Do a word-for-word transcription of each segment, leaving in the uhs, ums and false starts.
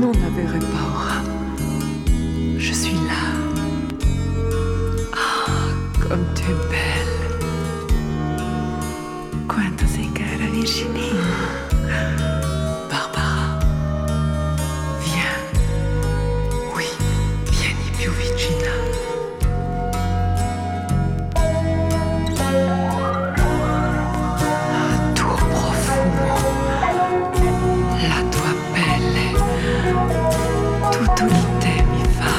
non avere paura. Je suis là. Ah, comme tu es belle. Quanto sei cara, Virginie. Barbara, viens. Oui, vieni più vicina. Ah, tuo profumo, la tua pelle, tutto di te mi fa.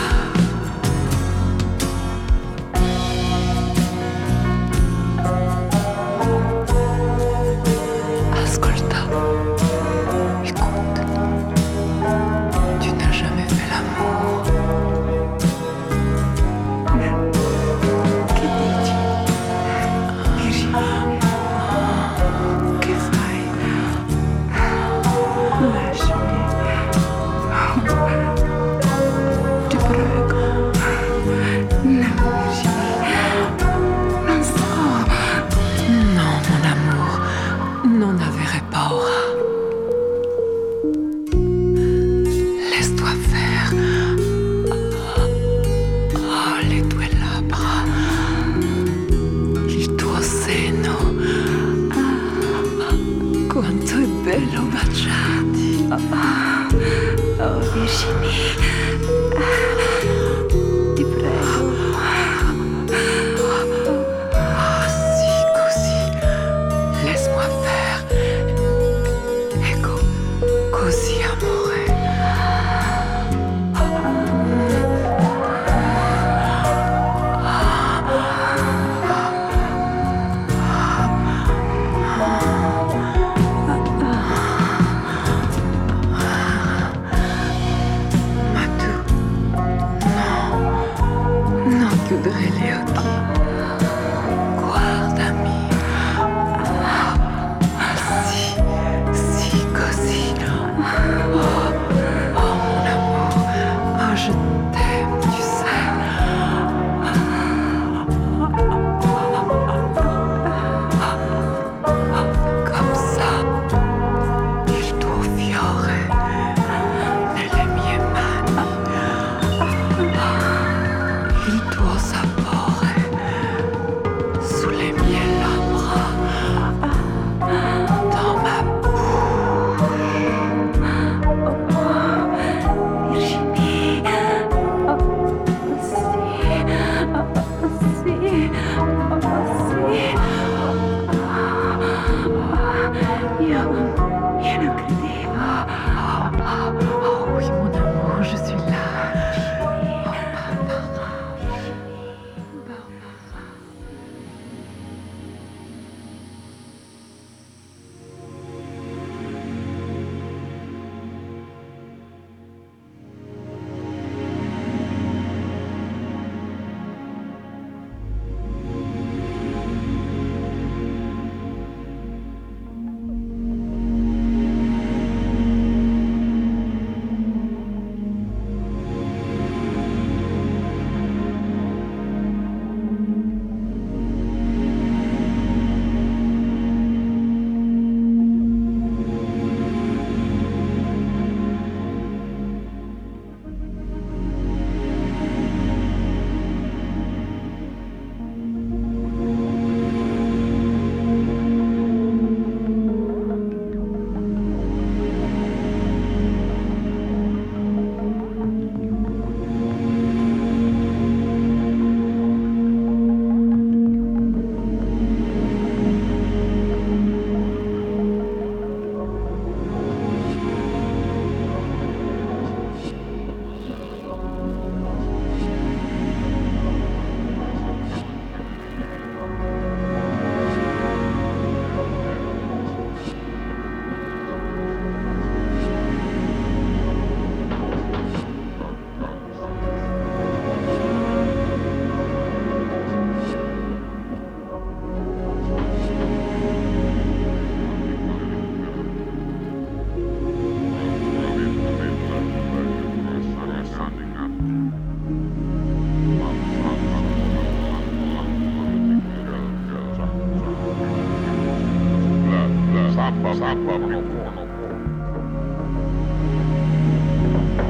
Ascolta, écoute, tu n'as jamais fait l'amour. Che dici? Virginie, che fai? Lasciami. Ti prego. No, Virginie. Non so. Non, mon amour, non avere paura. Laisse-toi faire. Oh, le tue labbra, il tuo seno. Quanto è bello baciarti. Oh, Virginie. Ti prego. Ah, sì, così. Laisse-moi faire. Ecco, così, amore. Ma tu, no, non chiudere gli occhi. Guardami. Ah, sì, sì, così. Oh, oh, mon amour. Oh, je t'aime, tu sais. Comme ça, il tuo fiore nelle mie mani, il tuo sapore sulle mie labbra, dans ma Virginie. Oh, sì. Oh, sì. Oh, sì. Io, io non credevo. Oh oui, mon amour, je suis là. Oh, Barbara. Sapa, sapa, no, no, no.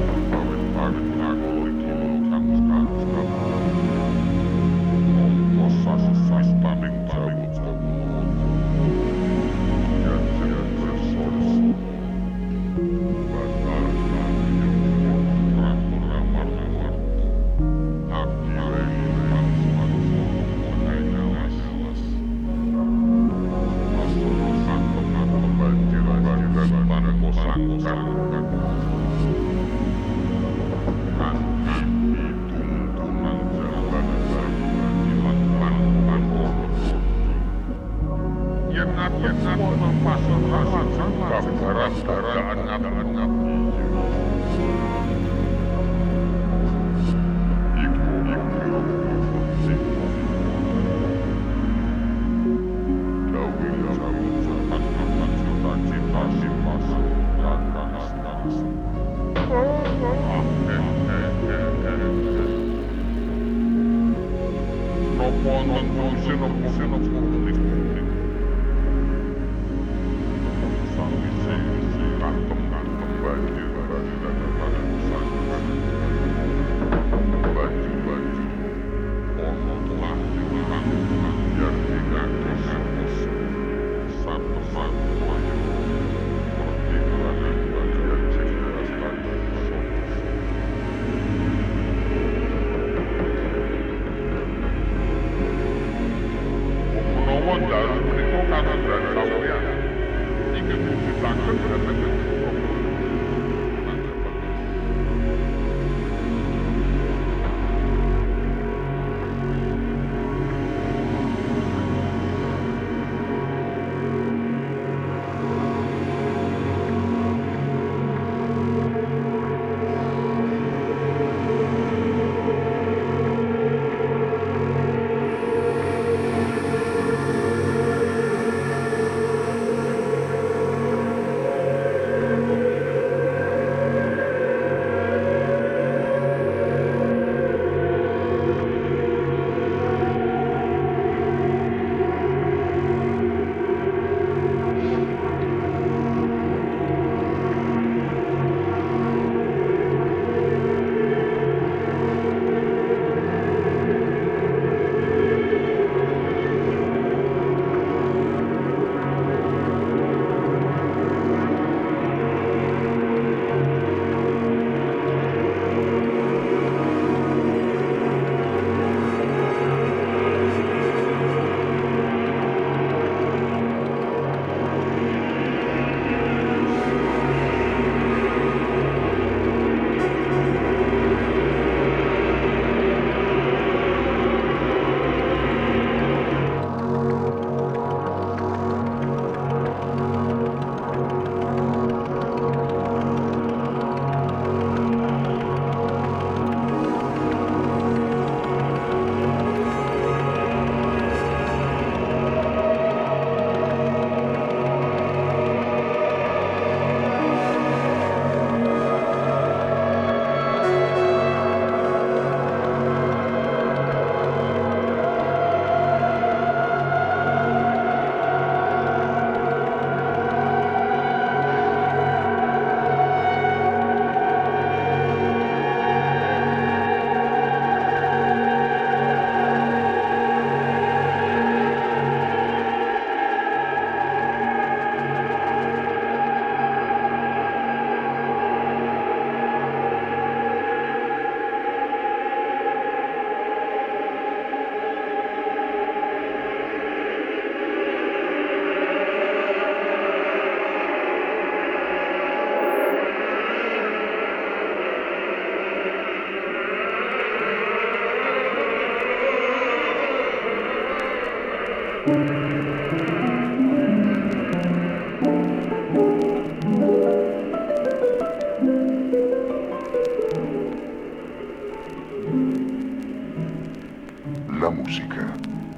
La musica.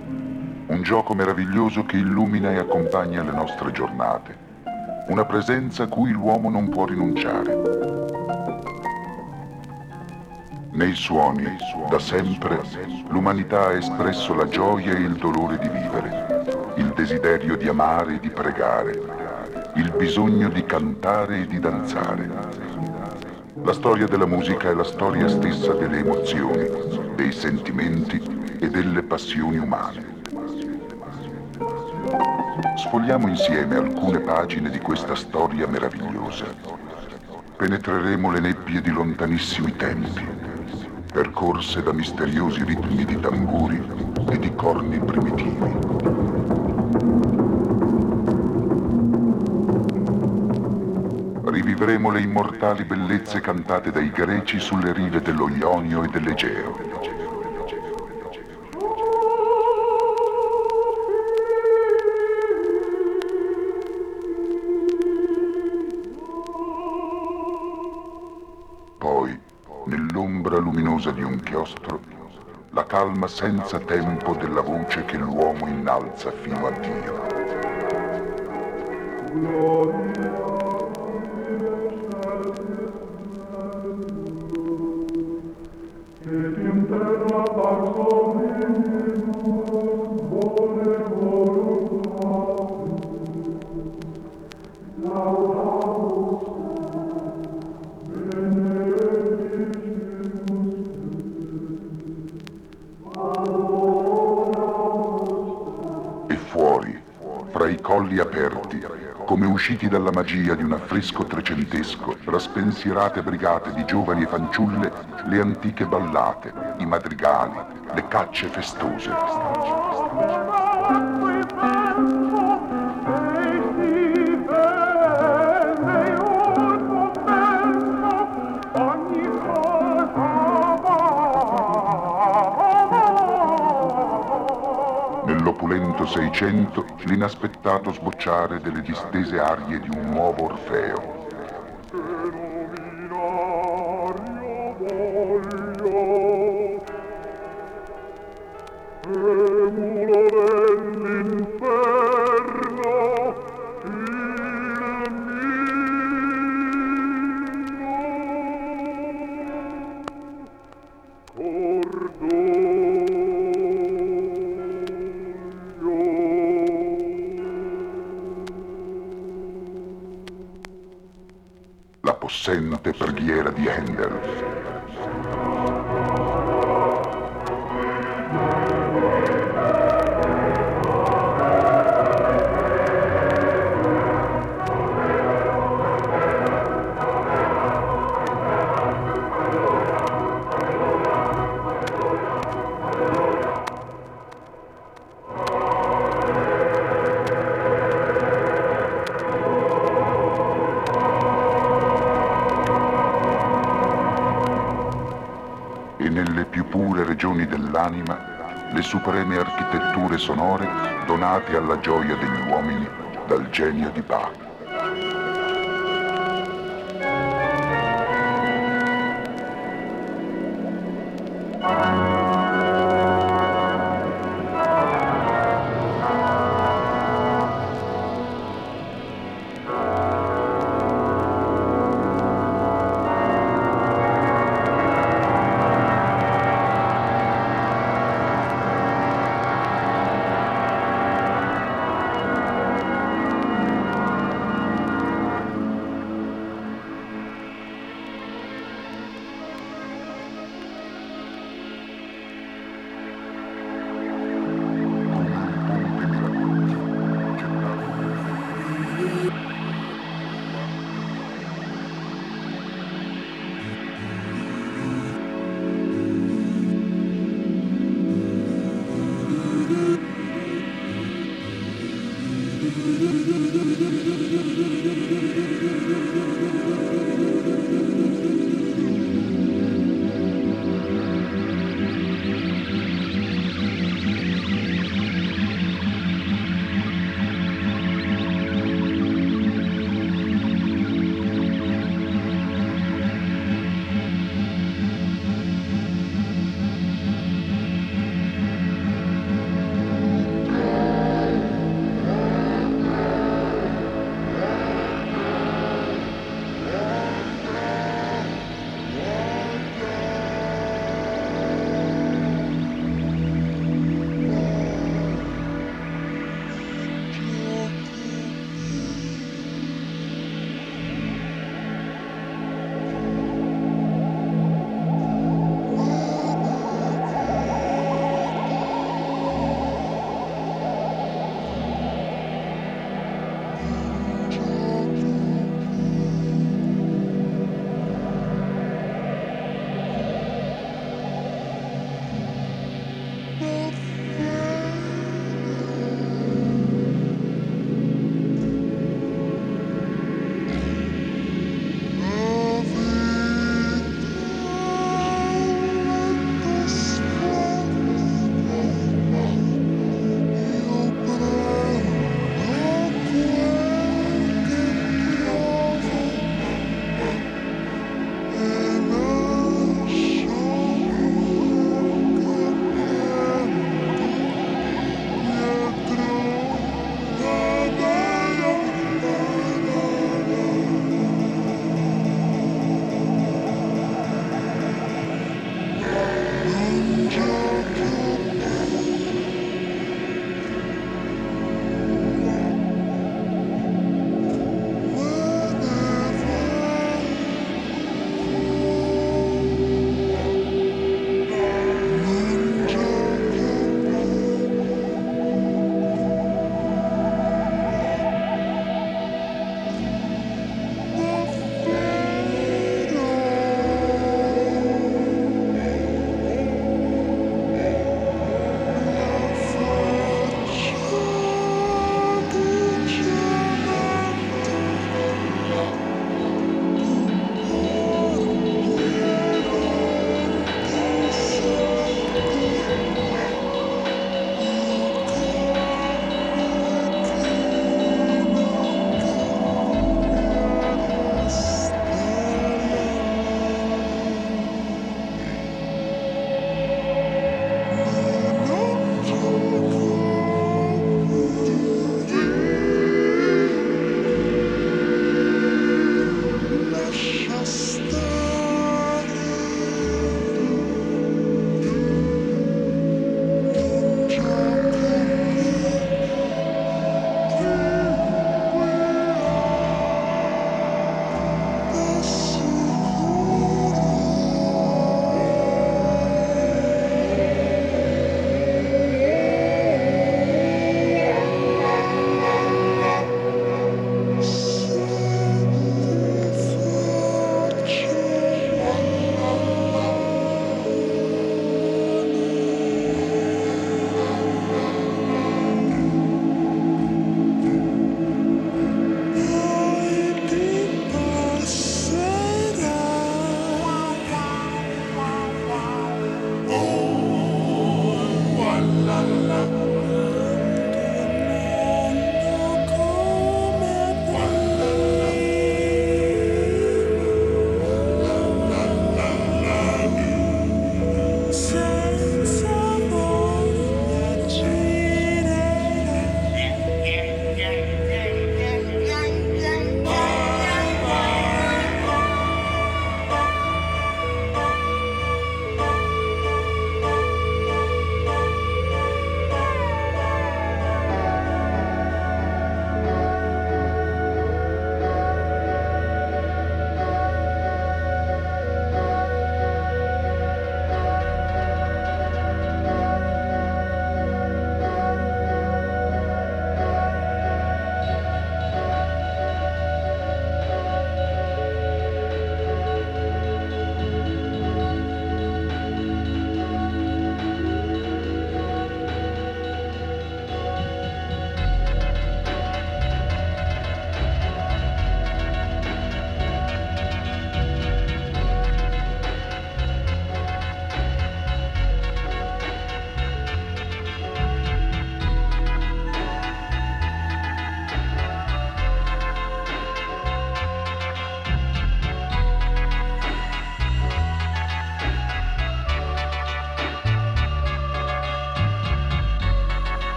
Un gioco meraviglioso che illumina e accompagna le nostre giornate. Una presenza a cui l'uomo non può rinunciare. Nei suoni, da sempre, l'umanità ha espresso la gioia e il dolore di vivere, il desiderio di amare e di pregare, il bisogno di cantare e di danzare. La storia della musica è la storia stessa delle emozioni, dei sentimenti e delle passioni umane. Sfogliamo insieme alcune pagine di questa storia meravigliosa. Penetreremo le nebbie di lontanissimi tempi, percorse da misteriosi ritmi di tamburi e di corni primitivi. Rivivremo le immortali bellezze cantate dai greci sulle rive dello Ionio e dell'Egeo. luminosa di un chiostro, la calma senza tempo della voce che l'uomo innalza fino a Dio. E fuori, fra i colli aperti, come usciti dalla magia di un affresco trecentesco, raspensierate brigate di giovani e fanciulle, le antiche ballate, i madrigali, le cacce festose. Nell'opulento Seicento, l'inaspettato sbocciare delle distese arie di un nuovo Orfeo. La possente preghiera di Handel. E nelle più pure regioni dell'anima, le supreme architetture sonore donate alla gioia degli uomini dal genio di Bach.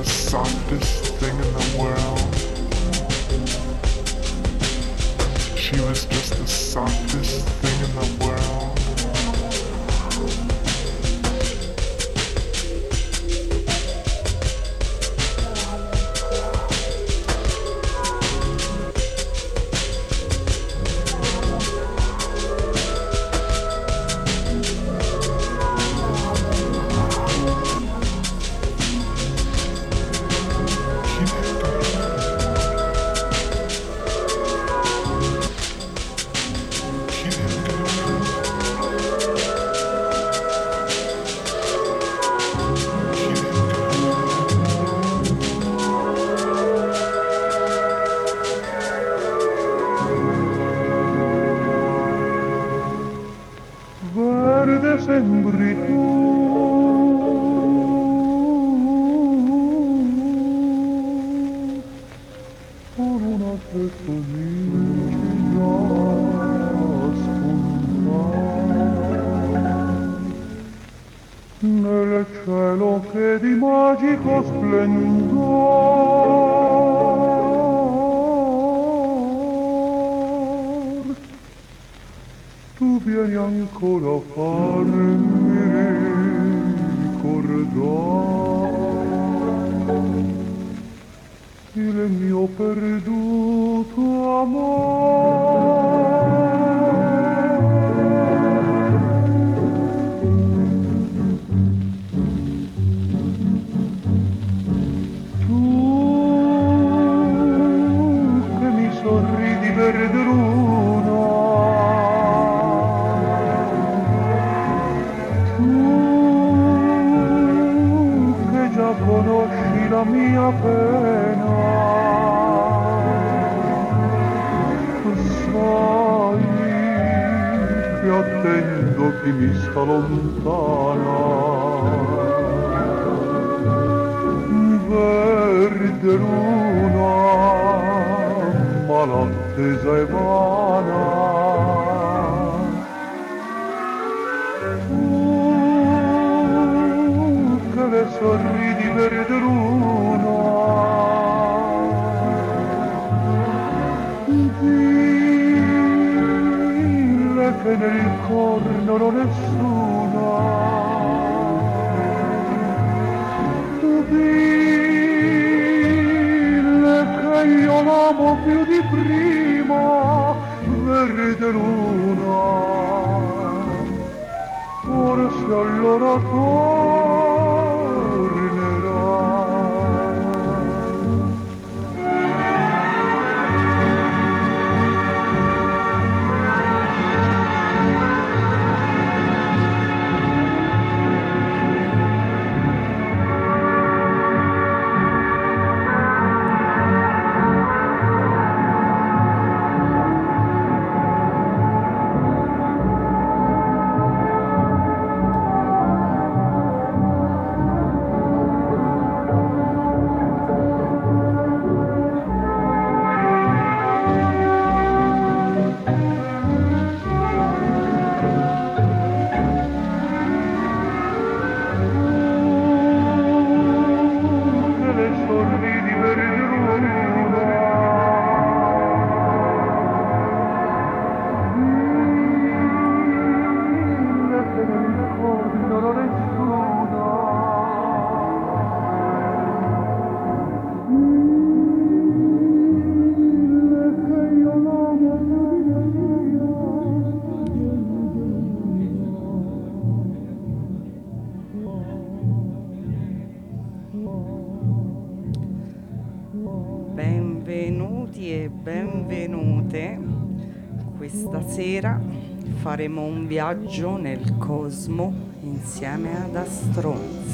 the softest thing in the world. She was just the softest thing in the world. sembri tu. Con una te così già spunta nel cielo che di magico splendor tu vieni ancora a farmi ricordare il mio perduto amore. Tu che mi sorridi verde luna, tu che già conosci la mia pena, che attendo chi mi sta lontana. Verde luna, ma l'attesa è vana. Tu che le sorridi verde luna, che nel cuore non ho nessuna. Tu dille che io l'amo più di prima, verde luna. Forse allora tornerà. Benvenuti e benvenute. Questa sera faremo un viaggio nel cosmo insieme ad Astronza.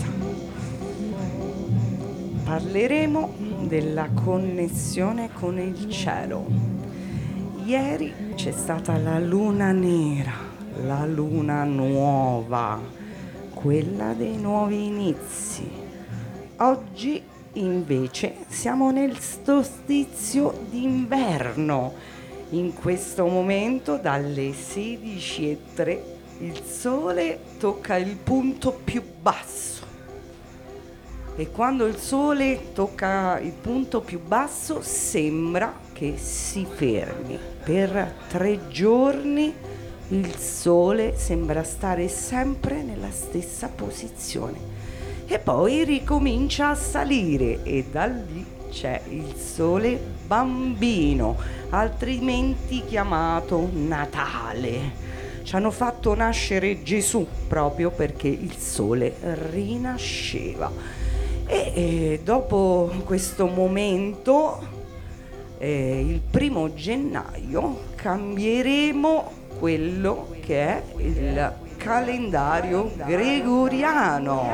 Parleremo della connessione con il cielo. Ieri c'è stata la luna nera, la luna nuova, quella dei nuovi inizi. Oggi invece siamo nel solstizio d'inverno. In questo momento dalle sedici e tre il sole tocca il punto più basso. e quando il sole tocca il punto più basso sembra che si fermi. Per tre giorni il sole sembra stare sempre nella stessa posizione e poi ricomincia a salire e da lì c'è il sole bambino, altrimenti chiamato Natale. Ci hanno fatto nascere Gesù proprio perché il sole rinasceva. E, e dopo questo momento, eh, il primo gennaio, cambieremo quello che è il calendario gregoriano.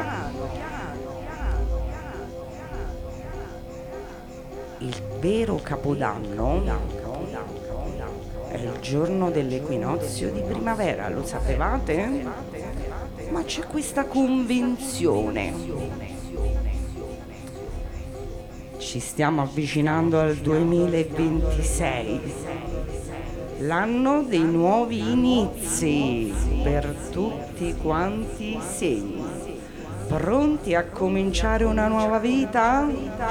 Il vero Capodanno è il giorno dell'equinozio di primavera, lo sapevate? Ma c'è questa convenzione. Ci stiamo avvicinando al duemilaventisei, l'anno dei nuovi inizi per tutti quanti i segni. Pronti a cominciare una nuova vita?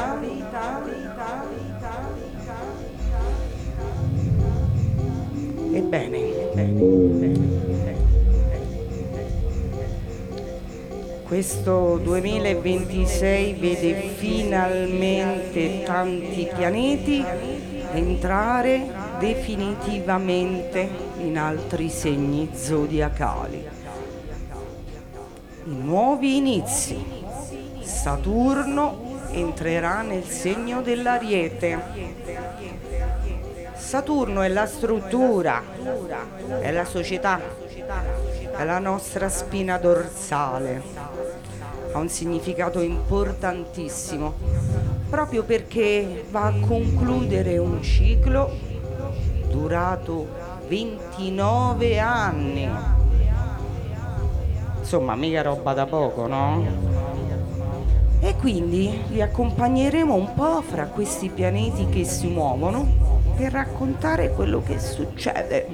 Ebbene, ebbene, ebbene. Questo duemilaventisei vede finalmente tanti pianeti entrare definitivamente in altri segni zodiacali. I nuovi inizi. Saturno entrerà nel segno dell'Ariete. Saturno è la struttura, è la società, è la nostra spina dorsale. Ha un significato importantissimo, proprio perché va a concludere un ciclo durato ventinove anni. Insomma, mica roba da poco, no? E quindi vi accompagneremo un po' fra questi pianeti che si muovono per raccontare quello che succede.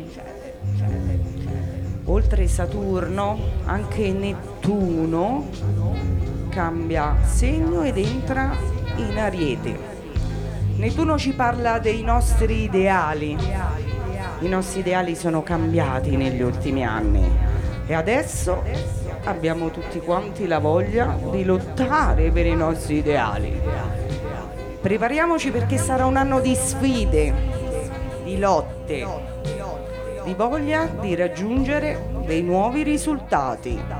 Oltre Saturno, anche Nettuno cambia segno ed entra in Ariete. Nettuno ci parla dei nostri ideali. I nostri ideali sono cambiati negli ultimi anni e adesso abbiamo tutti quanti la voglia di lottare per i nostri ideali. Prepariamoci perché sarà un anno di sfide, di lotte, di voglia di raggiungere dei nuovi risultati.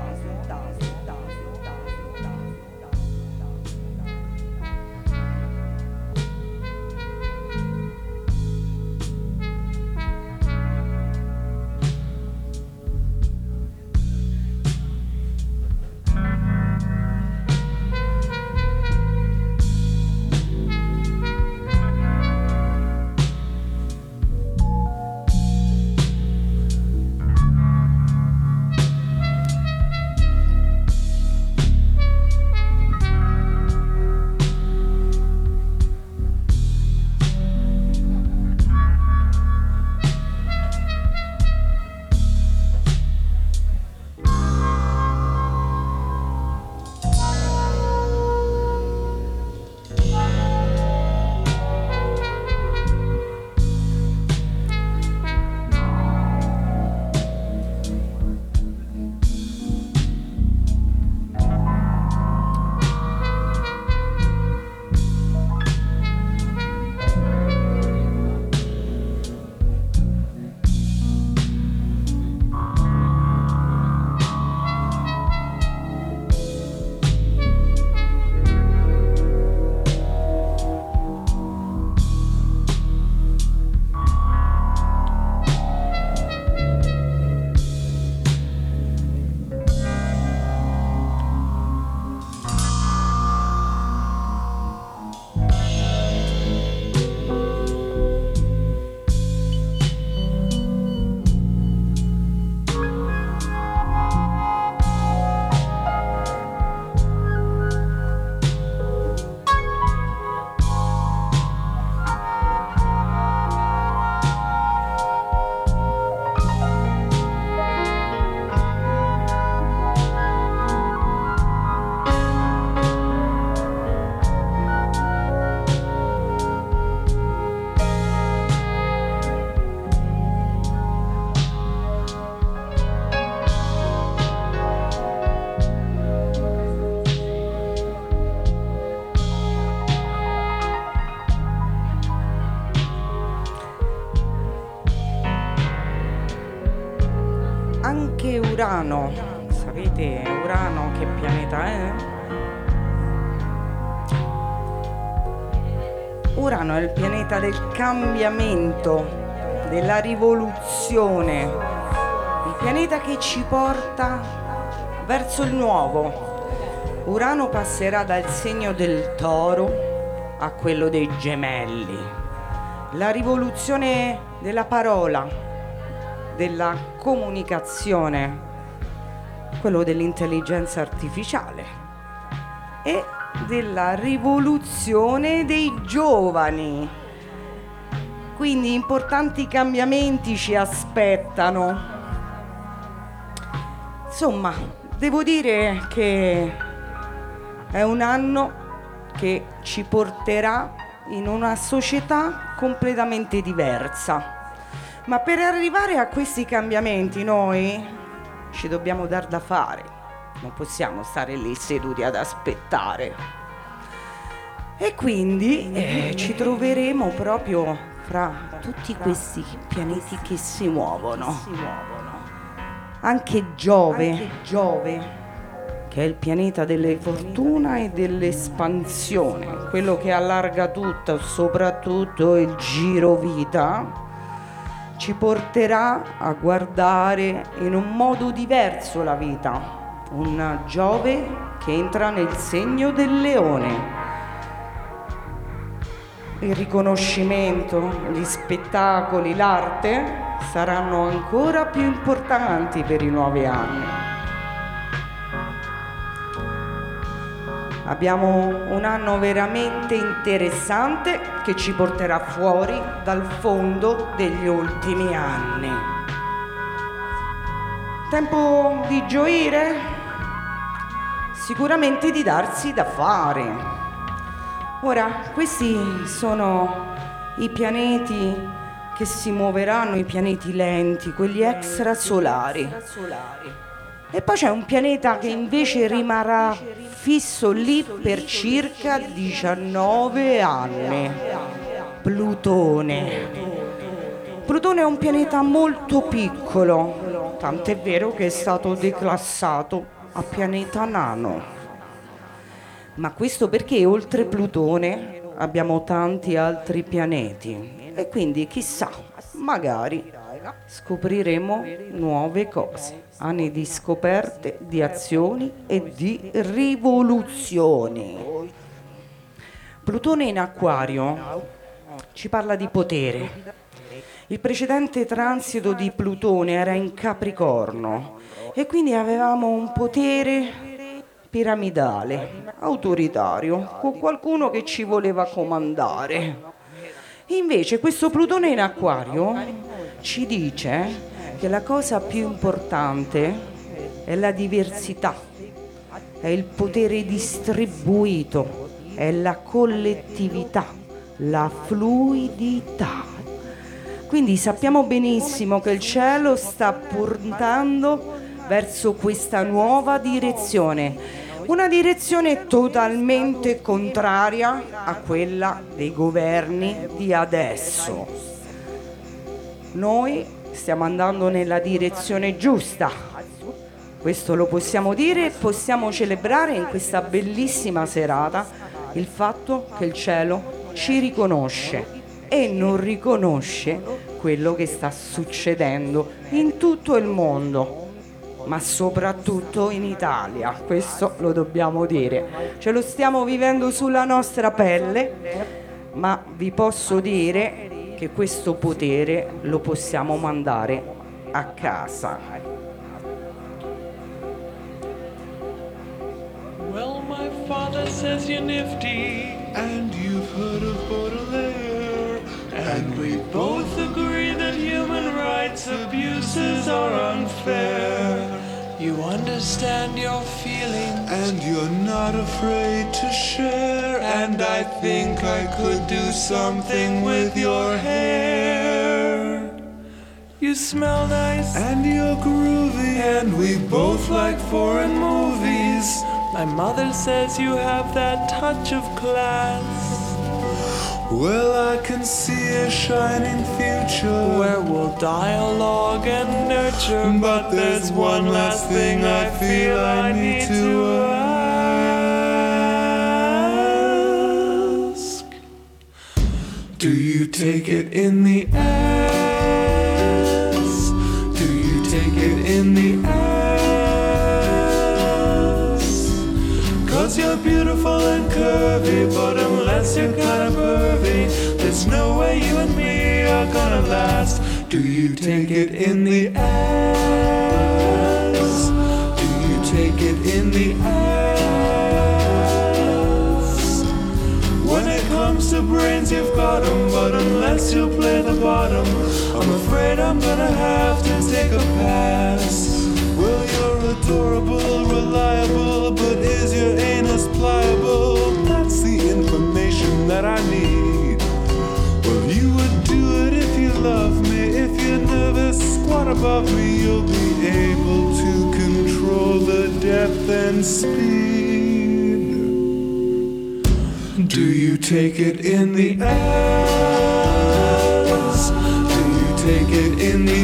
Urano. Sapete Urano che pianeta è? Urano è il pianeta del cambiamento, della rivoluzione, il pianeta che ci porta verso il nuovo. Urano passerà dal segno del Toro a quello dei Gemelli. La rivoluzione della parola, della comunicazione, quello dell'intelligenza artificiale e della rivoluzione dei giovani. Quindi importanti cambiamenti ci aspettano. Insomma, devo dire che è un anno che ci porterà in una società completamente diversa. Ma per arrivare a questi cambiamenti noi ci dobbiamo dar da fare. Non possiamo stare lì seduti ad aspettare. E quindi eh, ci troveremo proprio fra tutti questi pianeti che si muovono. Anche Giove, Anche Giove, che è il pianeta della fortuna e dell'espansione, quello che allarga tutto, soprattutto il giro vita, ci porterà a guardare in un modo diverso la vita. Un Giove che entra nel segno del leone. Il riconoscimento, gli spettacoli, l'arte saranno ancora più importanti per i nuovi anni. Abbiamo un anno veramente interessante che ci porterà fuori dal fondo degli ultimi anni. Tempo di gioire? Sicuramente di darsi da fare. Ora, questi sono i pianeti che si muoveranno, i pianeti lenti, quelli extrasolari. E poi c'è un pianeta che invece rimarrà fisso lì per circa diciannove anni. Plutone. Plutone è un pianeta molto piccolo, tant'è vero che è stato declassato a pianeta nano. Ma questo perché oltre Plutone abbiamo tanti altri pianeti e quindi chissà, magari scopriremo nuove cose, anni di scoperte, di azioni e di rivoluzioni. Plutone in Acquario ci parla di potere. Il precedente transito di Plutone era in Capricorno e quindi avevamo un potere piramidale, autoritario, con qualcuno che ci voleva comandare. Invece questo Plutone in Acquario ci dice che la cosa più importante è la diversità, è il potere distribuito, è la collettività, la fluidità. Quindi sappiamo benissimo che il cielo sta puntando verso questa nuova direzione, una direzione totalmente contraria a quella dei governi di adesso. Noi stiamo andando nella direzione giusta, questo lo possiamo dire e possiamo celebrare in questa bellissima serata il fatto che il cielo ci riconosce e non riconosce quello che sta succedendo in tutto il mondo, ma soprattutto in Italia, questo lo dobbiamo dire. Ce lo stiamo vivendo sulla nostra pelle, ma vi posso dire che questo potere lo possiamo mandare a casa. Well, my father says you're nifty, and you've heard of Baudelaire, and we both agree that human rights abuses are unfair. You understand your feelings, and you're not afraid to share, and I think I could do something with your hair. You smell nice, and you're groovy, and we both like foreign movies. My mother says you have that touch of class. Well, I can see a shining future where we'll dialogue and nurture. But there's one last thing I feel I need to ask. Do you take it in the ass? Do you take it in the ass? Cause you're beautiful and curvy, but unless you're kinda pervy, there's no way you and me are gonna last. Do you take it in the ass? Do you take it in the ass? When it comes to brains, you've got 'em, but unless you play the bottom, I'm afraid I'm gonna have to take a pass. Well, you're adorable, reliable, but is your anus pliable? That's the information that I need. Well, you would do it if you love me. If you're nervous, squat above me. You'll be able to control the depth and speed. Do you take it in the ass? Do you take it in the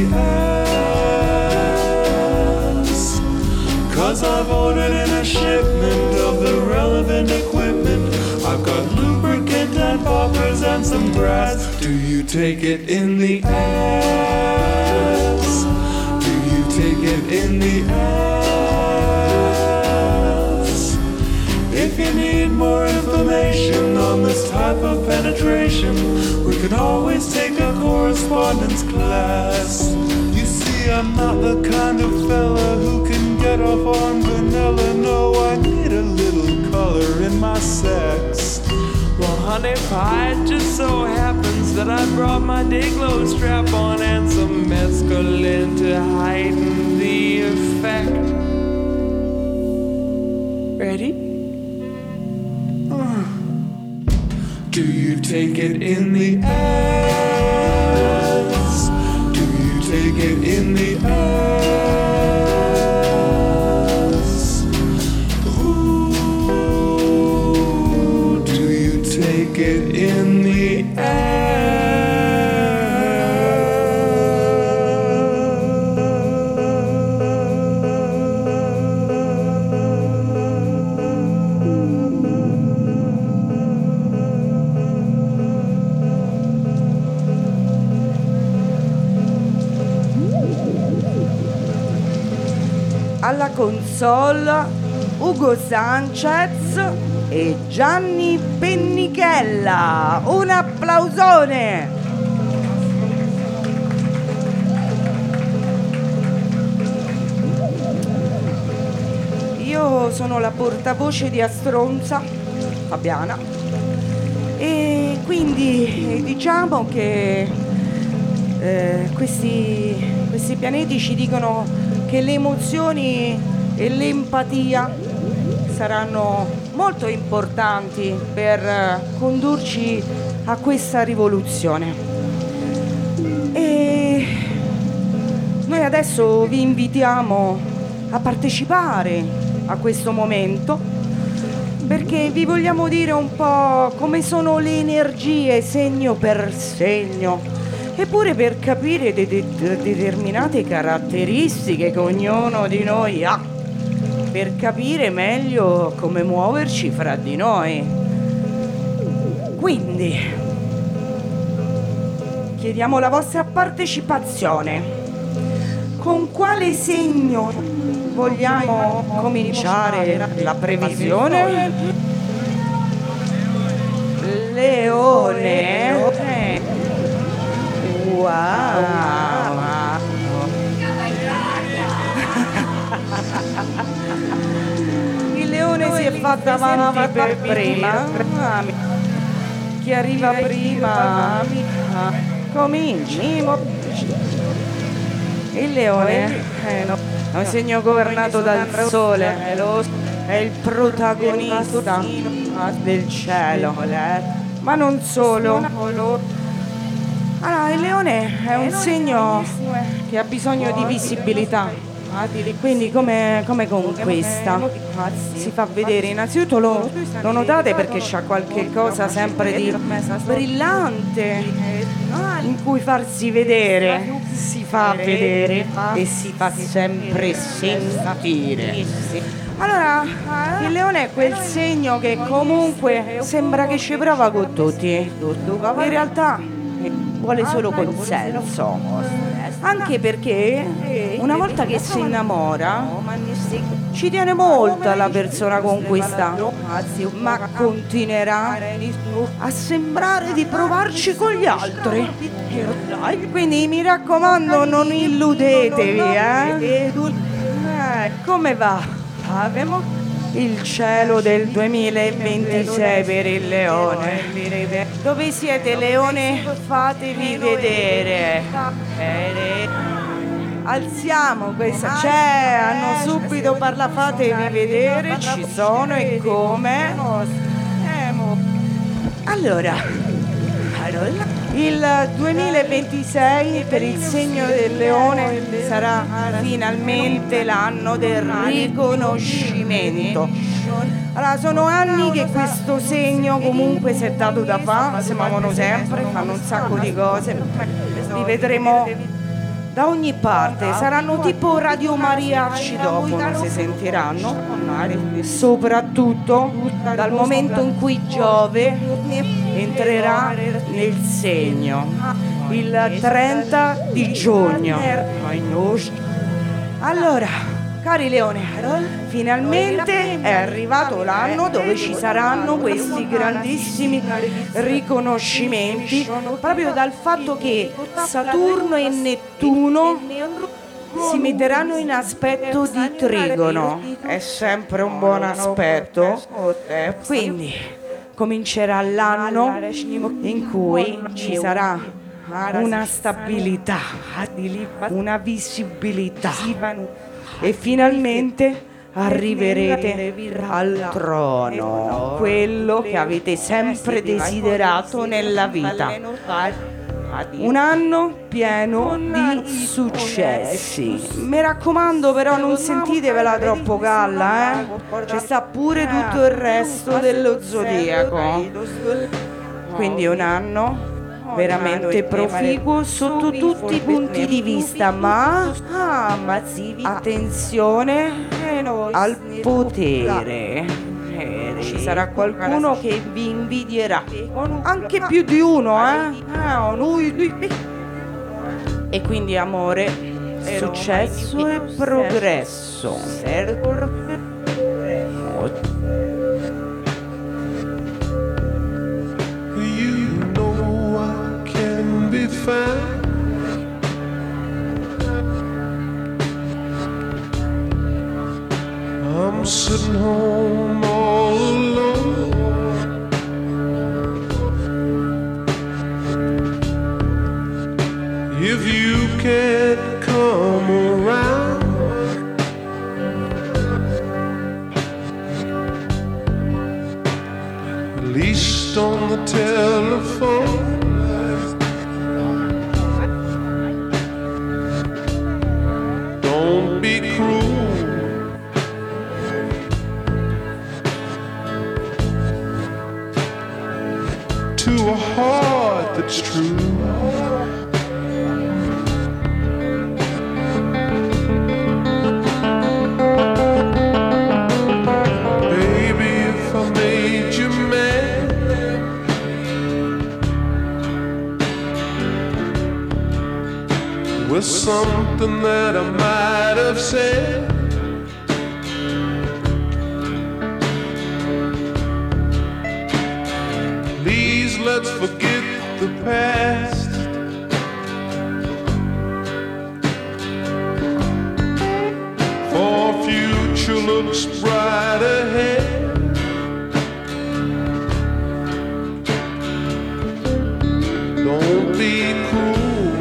ass? Cause I've ordered in a shipment of the relevant equipment. I've got lubricant and poppers and some brass. Do you take it in the ass? Do you take it in the ass? If you need more information on this type of penetration, we can always take a correspondence class. You see, I'm not the kind of fella who can get off on vanilla. No, I need a little color in my sex. Well, honey pie, it just so happens that I brought my Dayglow strap on and some mescaline to heighten the effect. Ready? Do you take it in the ass? Do you take it in the ass? Ooh, do you take it in the Alla console Ugo Sanchez e Gianni Pennichella. Un applausone! Io sono la portavoce di Astronza, Fabiana, e quindi diciamo che eh, questi, questi pianeti ci dicono che le emozioni e l'empatia saranno molto importanti per condurci a questa rivoluzione. E noi adesso vi invitiamo a partecipare a questo momento, perché vi vogliamo dire un po' come sono le energie segno per segno, eppure per capire de- de- determinate caratteristiche che ognuno di noi ha, per capire meglio come muoverci fra di noi. Quindi chiediamo la vostra partecipazione. Con quale segno vogliamo cominciare la previsione? Leone. Wow. Il leone si è fatto avanti per prima. Chi arriva prima cominci. Il leone è un segno governato dal sole, è il protagonista del cielo, ma non solo. Allora, il leone è un segno che ha bisogno di visibilità, Quindi come, come con questa si fa vedere, innanzitutto lo, lo notate perché c'ha qualche cosa sempre di brillante in cui farsi vedere, si fa vedere e si fa sempre sentire. Allora, il leone è quel segno che comunque sembra che ci prova con tutti, in realtà vuole solo consenso, anche perché una volta che si innamora ci tiene molto alla persona conquista, ma continuerà a sembrare di provarci con gli altri. Quindi mi raccomando, non illudetevi, eh? Eh, come va? Il cielo del duemilaventisei per il leone. Dove siete, leone? Fatevi vedere. Alziamo questa. C'è, hanno subito parlato, fatevi vedere, ci sono e come. Allora, il duemilaventisei per il segno del leone sarà finalmente l'anno del riconoscimento. Allora, sono anni che questo segno comunque si è dato da fare, si muovono sempre, fanno un sacco di cose. Li vedremo da ogni parte, saranno tipo Radio Mariachi dopo, non si sentiranno, soprattutto dal momento in cui Giove entrerà nel segno, il trenta di giugno. Allora, cari leoni, finalmente è arrivato l'anno dove ci saranno questi grandissimi riconoscimenti, proprio dal fatto che Saturno e Nettuno si metteranno in aspetto di trigono. È sempre un buon aspetto, quindi comincerà l'anno in cui ci sarà una stabilità, una visibilità e finalmente arriverete al trono, quello che avete sempre desiderato nella vita. Un anno pieno di successi. Mi raccomando, però non sentitevela troppo galla, eh? Ci sta pure tutto il resto dello zodiaco. Quindi un anno veramente proficuo sotto tutti i punti di vista, ma ah, attenzione al potere. Ci sarà qualcuno che vi invidierà, anche più di uno, eh? E quindi amore, successo e progresso. You know I can be found. I'm sitting home all alone. If you can't come around, at least on the telephone, don't be cruel to a heart that's true. Baby, if I made you mad, with something that I might have said, please let's forget the past. For future looks bright ahead. Don't be cruel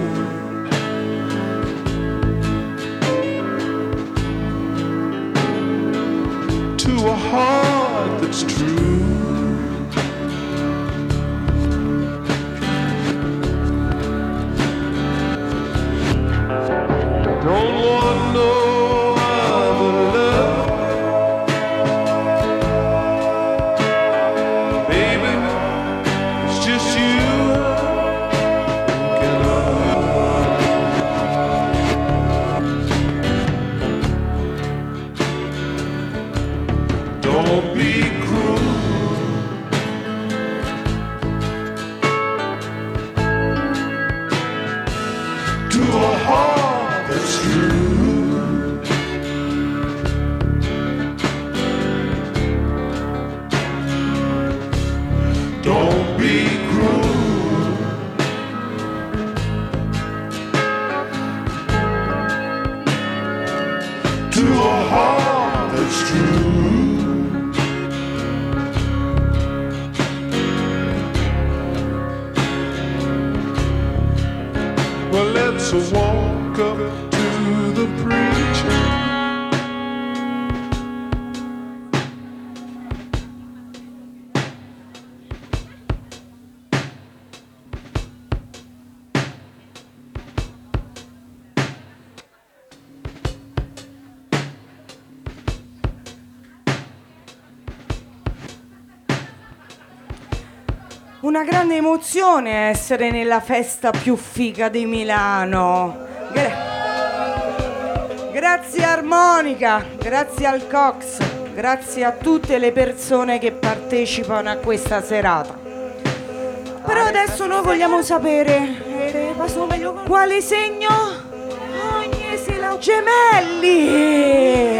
to a heart that's true. Don't want no Don't be cruel to a heart that's true. Don't be cruel to a heart that's true. Well, let's walk up to the preacher. Una grande emozione essere nella festa più figa di Milano. Gra- grazie Armonica, grazie al Cox, grazie a tutte le persone che partecipano a questa serata. Però adesso noi vogliamo sapere quale segno? Gemelli!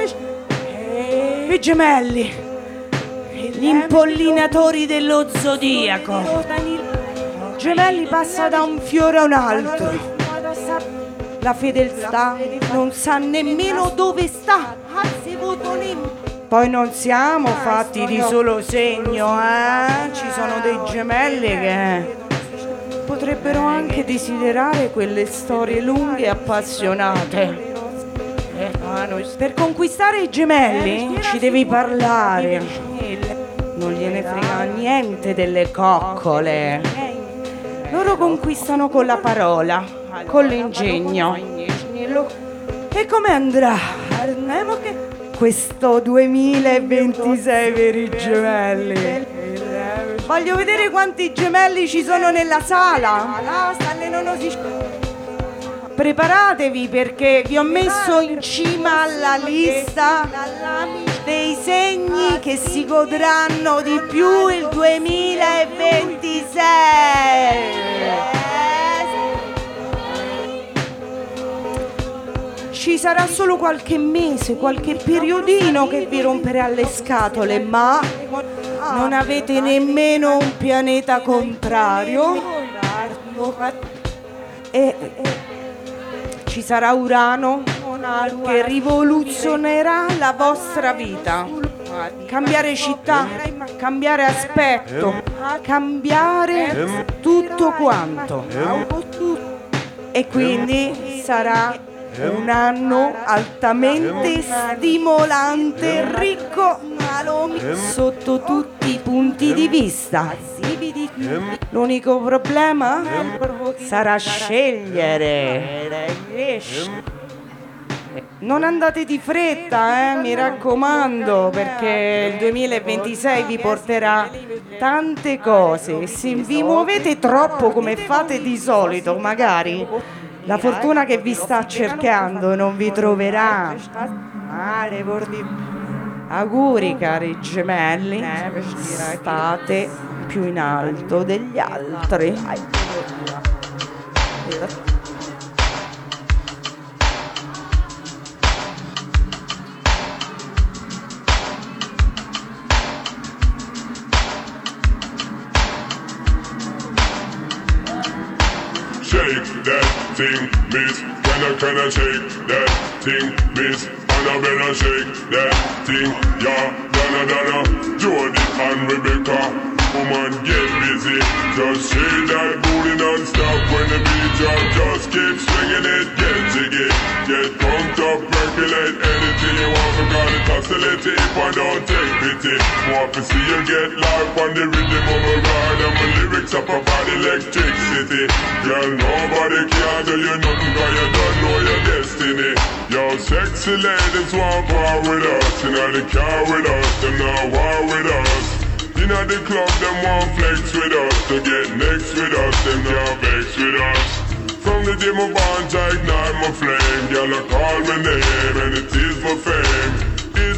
I gemelli! Gli impollinatori dello zodiaco. Gemelli passa da un fiore a un altro. La fedeltà non sa nemmeno dove sta. Poi non siamo fatti di solo segno, eh? Ci sono dei gemelli che potrebbero anche desiderare quelle storie lunghe e appassionate. Per conquistare i gemelli ci devi parlare. Non gliene frega niente delle coccole. Loro conquistano con la parola, con l'ingegno. E come andrà questo duemilaventisei per i gemelli? Voglio vedere quanti gemelli ci sono nella sala. Preparatevi perché vi ho messo in cima alla lista dei segni che si godranno di più il duemilaventisei. Ci sarà solo qualche mese, qualche periodino che vi romperà le scatole, ma non avete nemmeno un pianeta contrario. E ci sarà Urano che rivoluzionerà la vostra vita. Cambiare città, cambiare aspetto, cambiare tutto quanto. E quindi sarà un anno altamente stimolante, ricco sotto tutti i punti di vista. L'unico problema sarà scegliere. Non andate di fretta, eh, mi raccomando, perché il duemilaventisei vi porterà tante cose. Se vi muovete troppo come fate di solito, magari la fortuna che vi sta cercando non vi troverà. Auguri cari gemelli, state più in alto degli altri. Shake that thing, miss. Can I, can I shake that thing, miss? Annabella, shake that thing, yeah. Donna, Donna, Jody and Rebecca. Woman, get busy. Just shake that booty non-stop when the beat drop. Just keep swinging it, get jiggy. Get pumped up, percolate anything you want. Because it's hostility if I don't take pity. Want to see you get live on the rhythm of a ride. And my lyrics up about electricity. Girl, nobody can tell you nothing cause you don't know your destiny. Yo, sexy ladies want war with us. You know they car with us, them not war with us. Inna the club, them want flex with us. To get next with us, them can't vex with us. From the day my bond, I ignite my flame. Girl, I call my name and it is my fame. It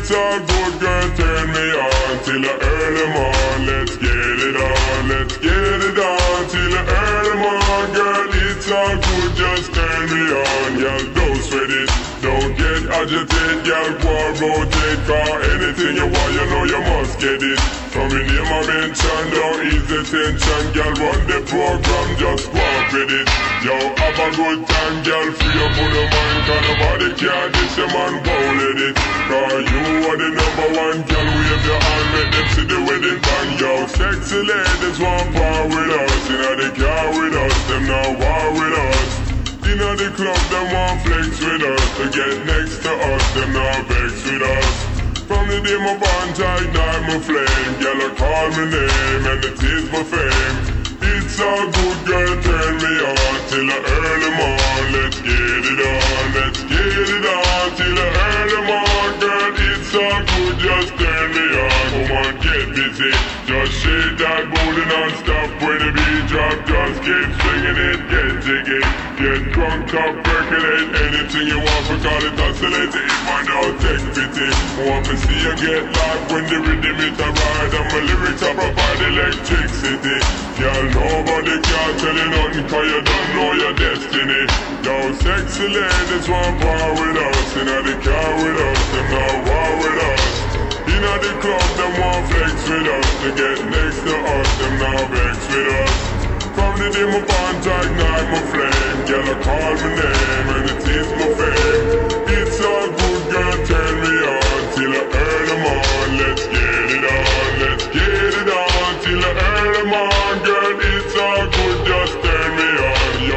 it's all good, girl, turn me on till the early morn. Let's get it on, let's get it on till the early morn, girl, it's all good, just turn me on, girl, don't sweat it, don't get agitated, girl, go and rotate, cause anything you want, you know you must get it. From your name I mention, don't ease the tension, girl, run the program, just walk with it. Yo, have a good time, girl, free up on the mind, cause nobody can dish your man, won't let it. Cause you are the number one, girl, wave your hand, make them see the wedding band. Yo, sexy ladies want part with us, inna the car with us, them now war with us. Inna the club, them want flex with us, to get next to us, them now vex with us. From the day my bond, I ignite my flame, girl, I call my name, and it is my fame. It's all good, girl, turn me on till the early morn. Let's get it on, let's get it on till the early morn, girl, it's all good, just turn me on. Come on, get busy, just shake that booty non-stop when the beat drop. Just keep swinging it, get jiggy, get drunk up, percolate anything you want, for call it oscillate. If I don't take pity, I want to see you get live when the rhythm is a ride, and my lyrics are provide electricity. Girl, nobody can tell you nothing, cause you don't know your destiny. Yo, sexy ladies want power with us, inna the car with us, them now war with us. Inna the club, them want flex with us, to get next to us, them now vex with us. From the day my bond, I ignite my flame, girl, I call my name, and it is my fame. It's all good, girl, turn me on till the early morn. Let's get it on, let's get it on till the early morn, girl, it's all good, just turn me on. Yo,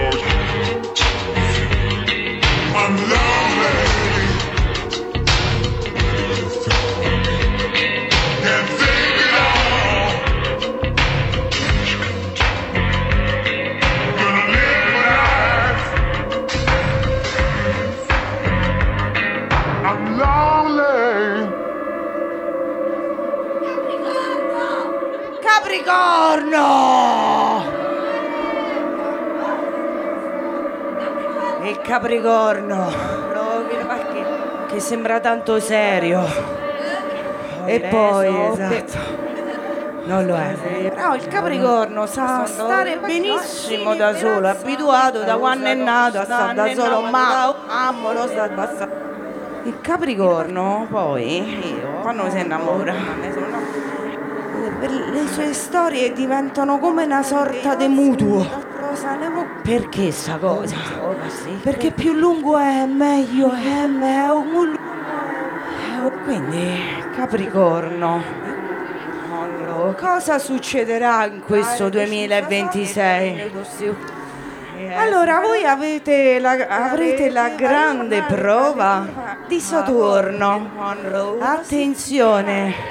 I'm lonely, can't take it all, gonna live my life, I'm lonely. Capricorno! Il Capricorno che sembra tanto serio e poi esatto non lo è. Però il Capricorno sa stare benissimo da solo, è abituato da quando è nato a stare da solo, ma amolo sta basta. Il Capricorno poi quando si innamora le sue storie diventano come una sorta di mutuo. Perché sta cosa? Perché più lungo è meglio è meglio. Quindi Capricorno, cosa succederà in questo duemilaventisei? Allora voi avete la, avrete la grande prova di Saturno. Attenzione,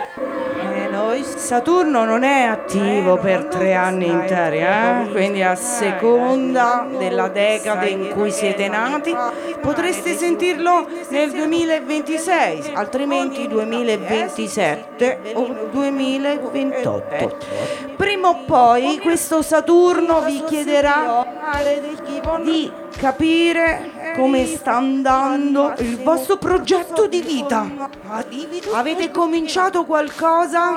Saturno non è attivo per tre anni interi, eh? Quindi a seconda della decade in cui siete nati potreste sentirlo nel duemilaventisei, altrimenti duemilaventisette o duemilaventotto. Prima o poi questo Saturno vi chiederà di capire come sta andando il vostro progetto di vita. Avete cominciato qualcosa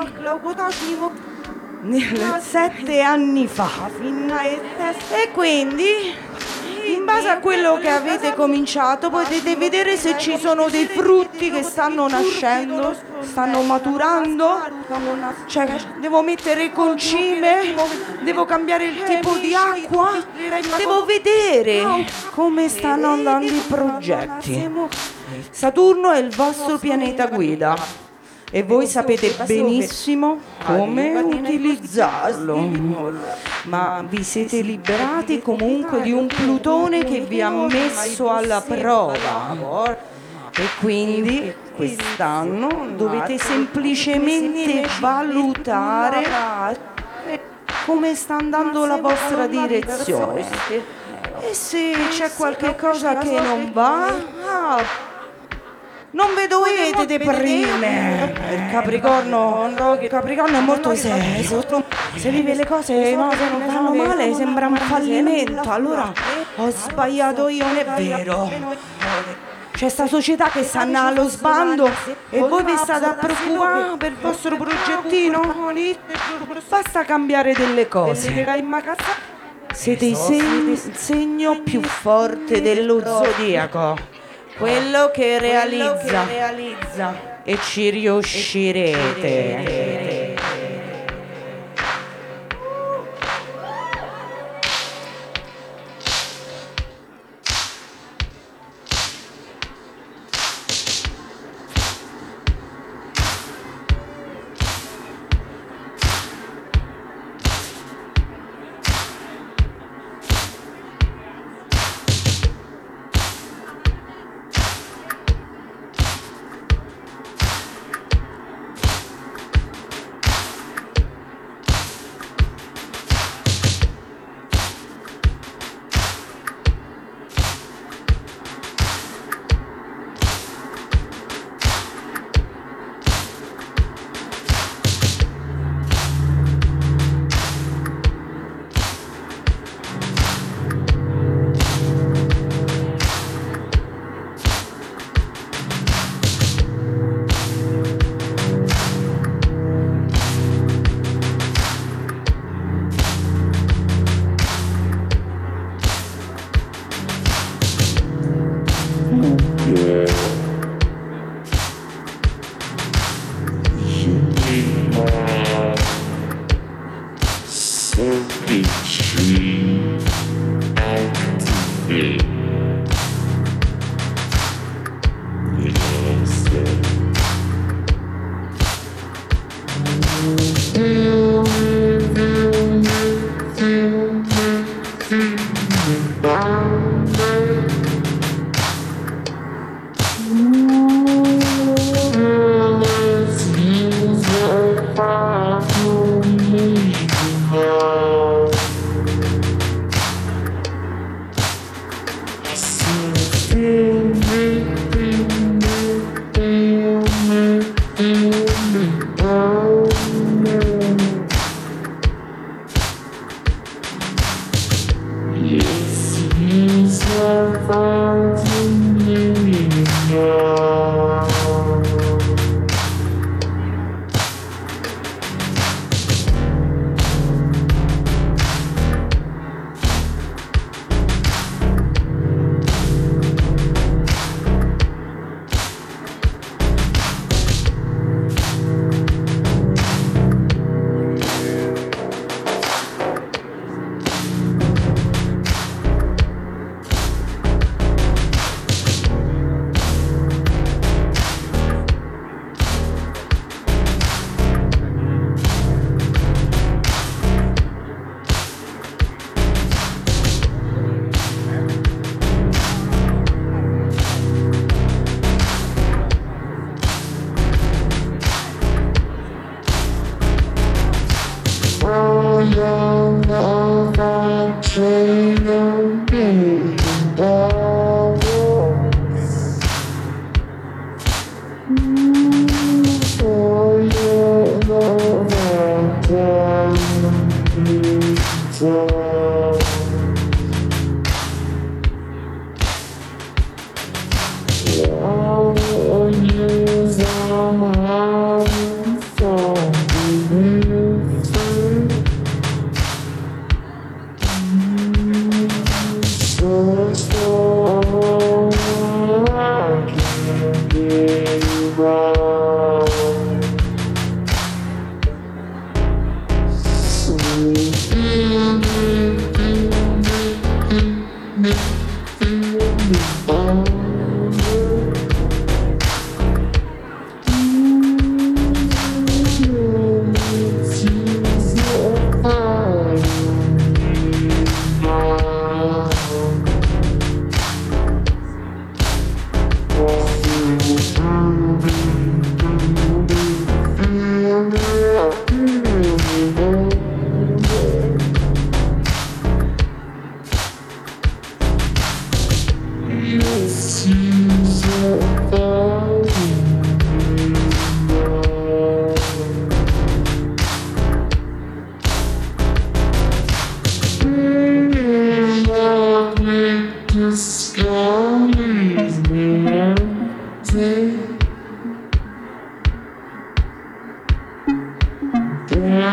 sette anni fa e quindi in base a quello che avete cominciato potete vedere se ci sono dei frutti che stanno nascendo, stanno maturando. Cioè, devo mettere concime, devo cambiare il tipo di acqua, devo vedere come stanno andando i progetti. Saturno è il vostro pianeta guida e voi sapete benissimo come utilizzarlo, ma vi siete liberati comunque di un Plutone che vi ha messo alla prova e quindi quest'anno dovete semplicemente valutare come sta andando la vostra direzione e se c'è qualche cosa che non va, ah, non vi dovete deprimere. Il Capricorno, il Capricorno è molto serio. Se vive le cose no, se non vanno male sembra un fallimento. Allora ho sbagliato io, non è vero. C'è sta società che sta andando allo sbando e voi vi state a preoccupare per il vostro progettino? Basta cambiare delle cose. Siete il segno, il segno più forte dello zodiaco, quello che realizza, e ci riuscirete. Thank you.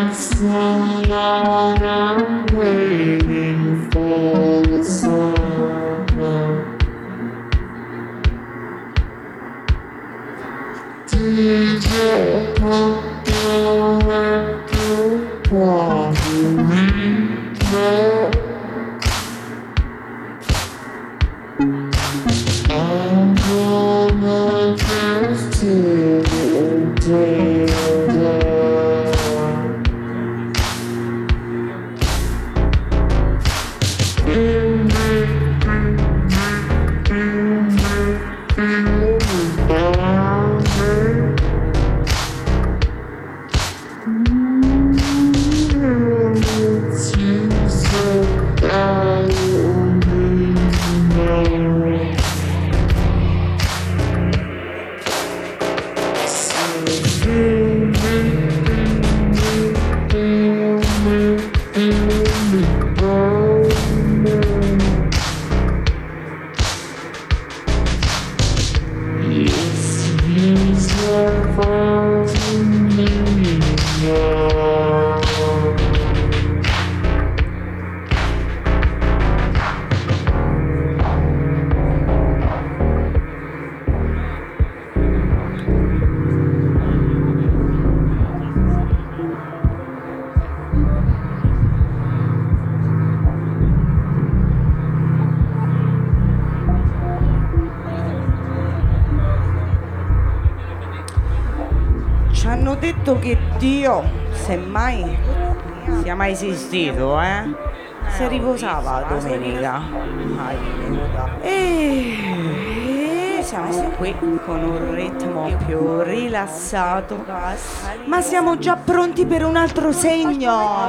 Ci hanno detto che Dio, semmai sia mai esistito, eh, si riposava domenica. E siamo qui con un ritmo più rilassato, ma siamo già pronti per un altro segno.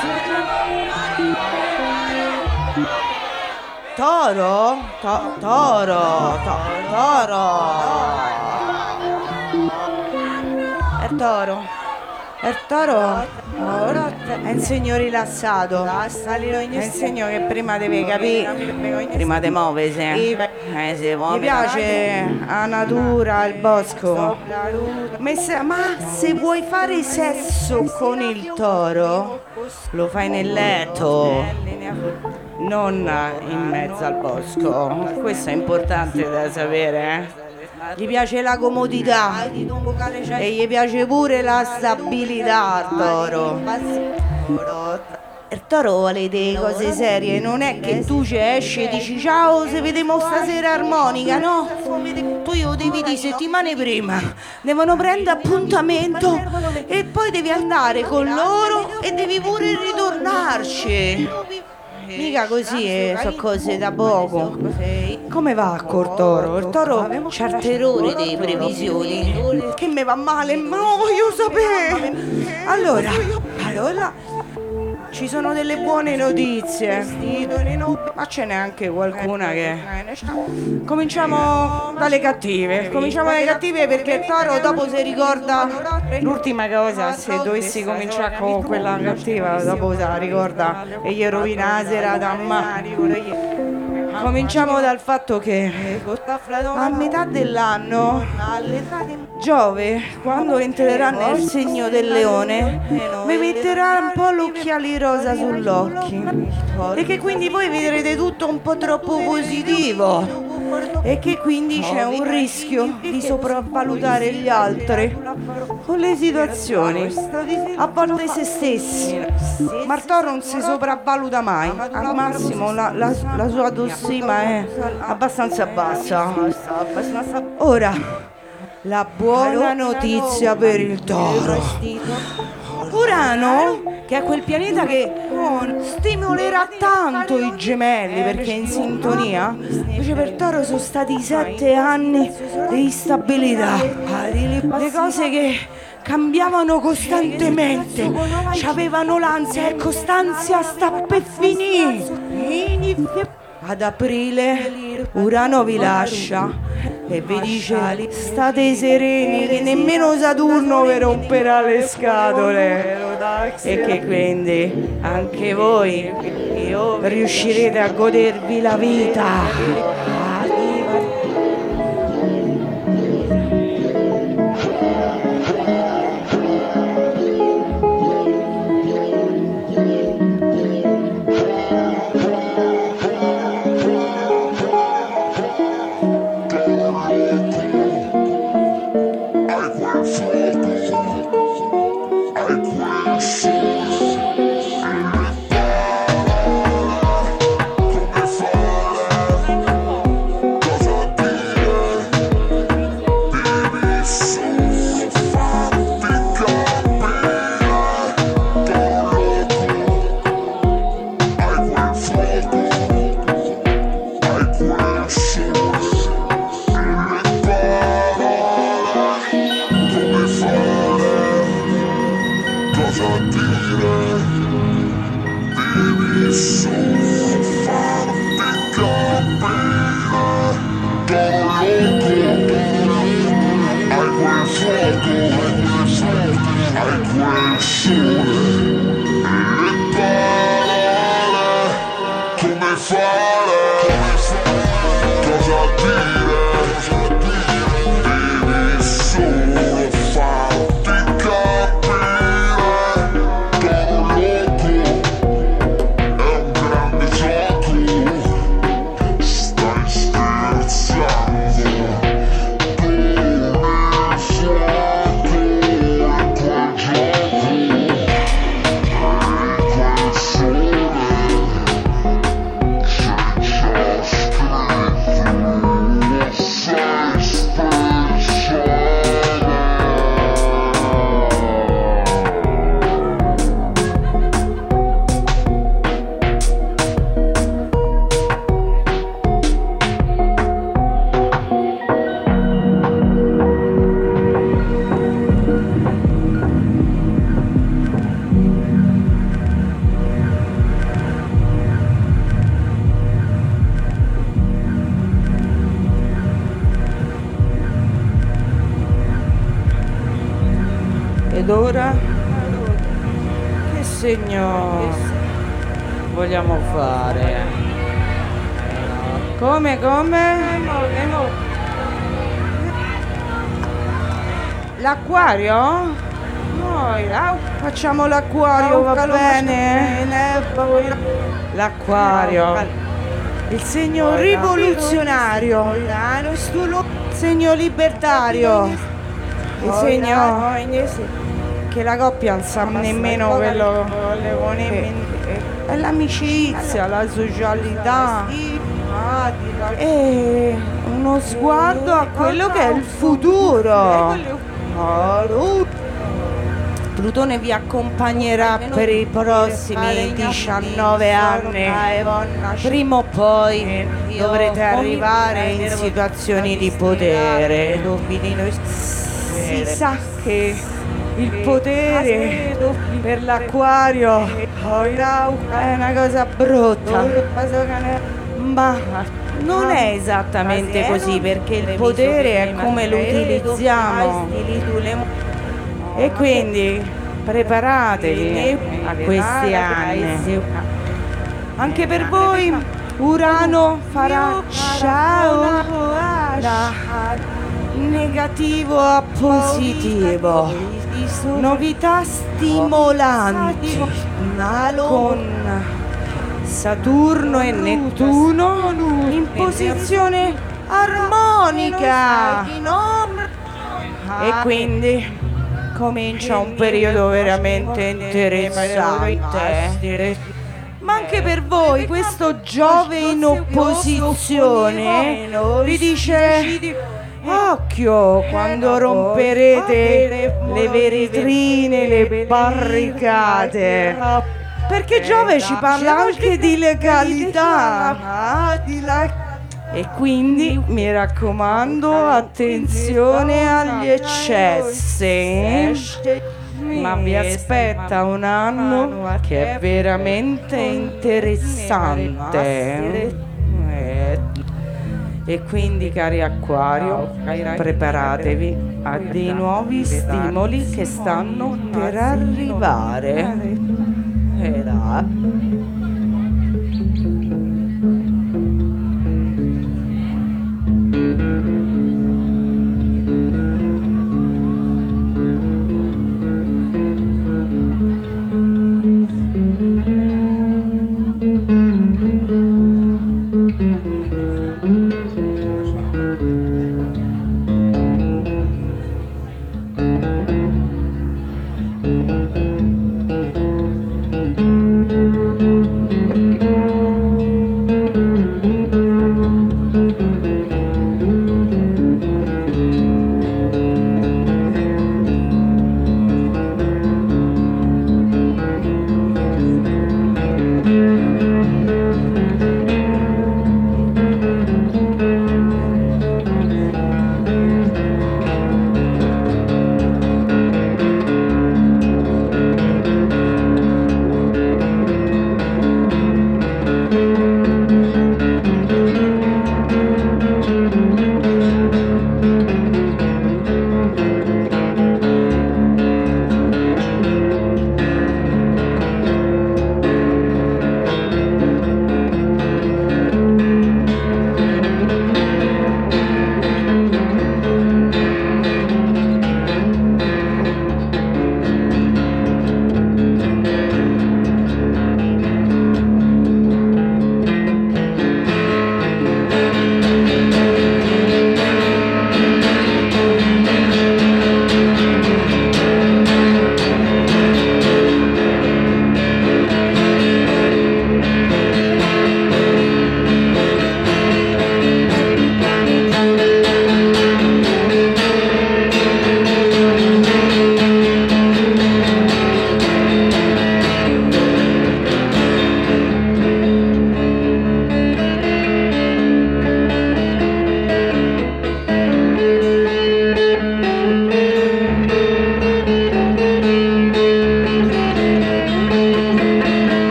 Toro? To- toro, to- toro. È toro, è toro, è un segno rilassato, è un segno che prima deve capire, prima di muoversi, eh, si mi piace la natura, il bosco, ma se vuoi fare sesso con il toro, lo fai nel letto, non in mezzo al bosco, questo è importante da sapere, eh. Gli piace la comodità e gli piace pure la stabilità al toro. Il toro vuole delle cose serie, non è che tu ci esci e dici ciao, se vediamo stasera armonica, no? Tu io devi dire settimane prima, devono prendere appuntamento e poi devi andare con loro e devi pure ritornarci. Mica così, eh, so cose da poco. Come va col toro? Il toro c'ha il terrore delle previsioni. Che me va male, ma non voglio sapere. Allora, allora ci sono delle buone notizie, ma ce n'è anche qualcuna che... Cominciamo dalle cattive, cominciamo dalle cattive perché il toro dopo si ricorda l'ultima cosa, se dovessi cominciare con quella cattiva, dopo se la ricorda e gli rovina la serata a mano. Cominciamo dal fatto che a metà dell'anno Giove, quando entrerà nel segno del leone, vi metterà un po' l'occhiali rosa sull'occhi e che quindi voi vedrete tutto un po' troppo positivo e che quindi c'è un rischio di sopravvalutare gli altri con le situazioni, a volte se stessi, ma il toro non si sopravvaluta mai, al massimo la, la, la sua autostima è abbastanza bassa. Ora, la buona notizia per il toro. Urano, che è quel pianeta che stimolerà tanto i gemelli perché è in sintonia, invece per Toro sono stati sette anni di instabilità, le cose che cambiavano costantemente, c'avevano l'ansia e costanza sta per finire. Ad aprile Urano vi lascia e vi dice state sereni che nemmeno Saturno vi romperà le scatole e che quindi anche voi riuscirete a godervi la vita. Ed ora che segno vogliamo fare? Come, come? L'acquario? Noi, facciamo l'acquario, va bene? L'acquario. Il segno rivoluzionario. Il segno libertario. Il segno che la coppia non sa nemmeno quello che è l'amicizia, la socialità e uno sguardo a quello che è il futuro. Plutone vi accompagnerà per i prossimi diciannove anni. Prima o poi dovrete arrivare in situazioni di potere. Si sa che il potere per l'acquario è una cosa brutta, ma non è esattamente così, perché il potere è come lo utilizziamo. E quindi preparatevi a questi anni. Anche per voi Urano farà ciao da negativo a positivo, novità stimolanti con Saturno e Nettuno in posizione armonica e quindi comincia un periodo veramente interessante. Ma anche per voi questo Giove in opposizione vi dice: occhio quando romperete le vetrine, le barricate, perché Giove ci parla anche di legalità. E quindi mi raccomando, attenzione agli eccessi, ma vi aspetta un anno che è veramente interessante. E quindi, cari Acquario, preparatevi a dei nuovi stimoli che stanno per arrivare. E là.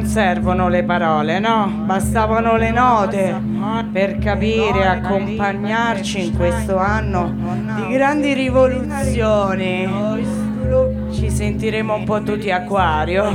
non servono le parole, no? Bastavano le note per capire e accompagnarci in questo anno di grandi rivoluzioni. Ci sentiremo un po' tutti Acquario.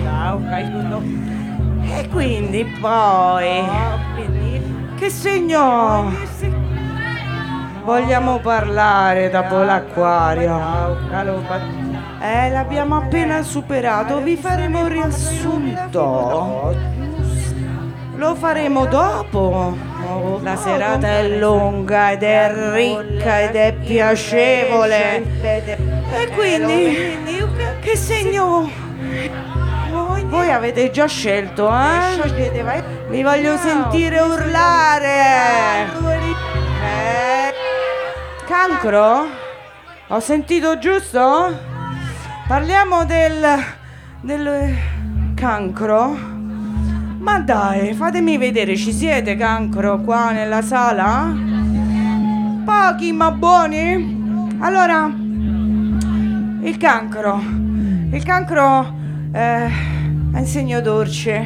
E quindi poi, che segno vogliamo parlare dopo l'Acquario? Eh, l'abbiamo appena superato, vi faremo un riassunto. Lo faremo dopo. La serata è lunga ed è ricca ed è piacevole. E quindi, che segno voi avete già scelto, eh? Vi voglio sentire urlare. Eh? Cancro? Ho sentito giusto? Parliamo del... del... cancro? Ma dai, fatemi vedere, ci siete cancro qua nella sala? Pochi ma buoni? Allora, il cancro. Il cancro eh, è un segno dolce.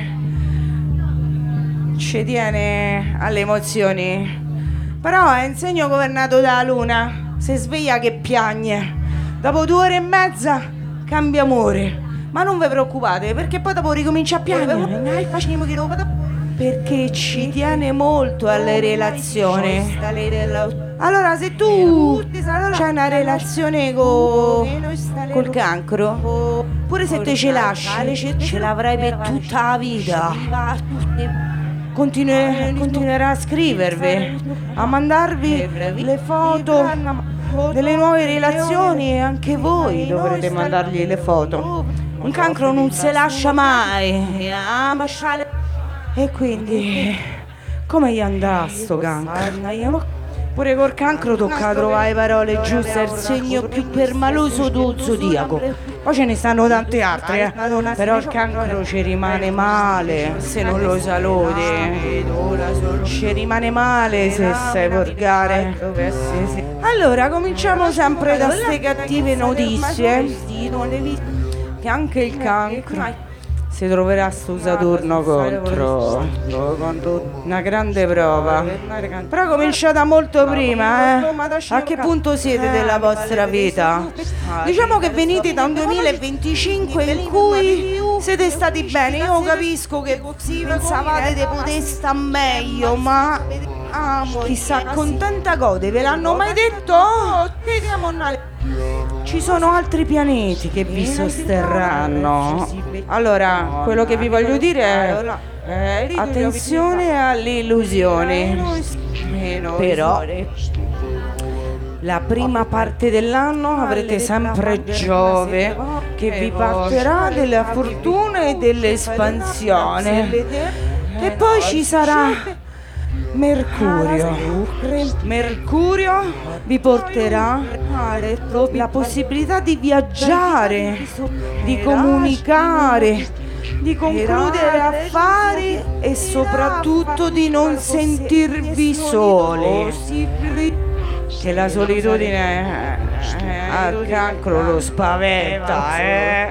Ci tiene alle emozioni. Però è un segno governato dalla luna. Si sveglia che piagne. Dopo due ore e mezza cambia amore, ma non vi preoccupate perché poi dopo ricomincia a piangere, perché ci tiene molto alle relazioni. Allora se tu c'hai una relazione co... col cancro, pure se te ce lasci, ce l'avrai per tutta la vita. Continue... continuerà a scrivervi, a mandarvi le foto delle nuove relazioni e anche voi dovrete mandargli le foto. Un cancro non si lascia mai. E quindi come gli andrà sto cancro? Pure col cancro tocca trovare parole giuste, è il segno più permaloso dello zodiaco. Poi ce ne stanno tante altre, eh? Però il cancro ci rimane male se non lo saluti. Ci rimane male se sei volgare. Allora, cominciamo sempre da ste cattive notizie. Che anche il cancro si troverà su Saturno contro, una grande prova. Però cominciate da molto prima, eh? A che punto siete della vostra vita? Diciamo che venite da un duemilaventicinque in cui siete stati bene. Io capisco che pensavate di poter stare meglio, ma chissà con tanta gode, ve l'hanno mai detto? Ci sono altri pianeti che vi sosterranno. Allora, quello che vi voglio dire è attenzione alle illusioni. Però la prima parte dell'anno avrete sempre Giove che vi porterà della fortuna e dell'espansione. E poi ci sarà Mercurio. Mercurio vi porterà la possibilità di viaggiare, di comunicare, di concludere affari e soprattutto di non sentirvi soli. Che la solitudine al cancro lo spaventa, eh?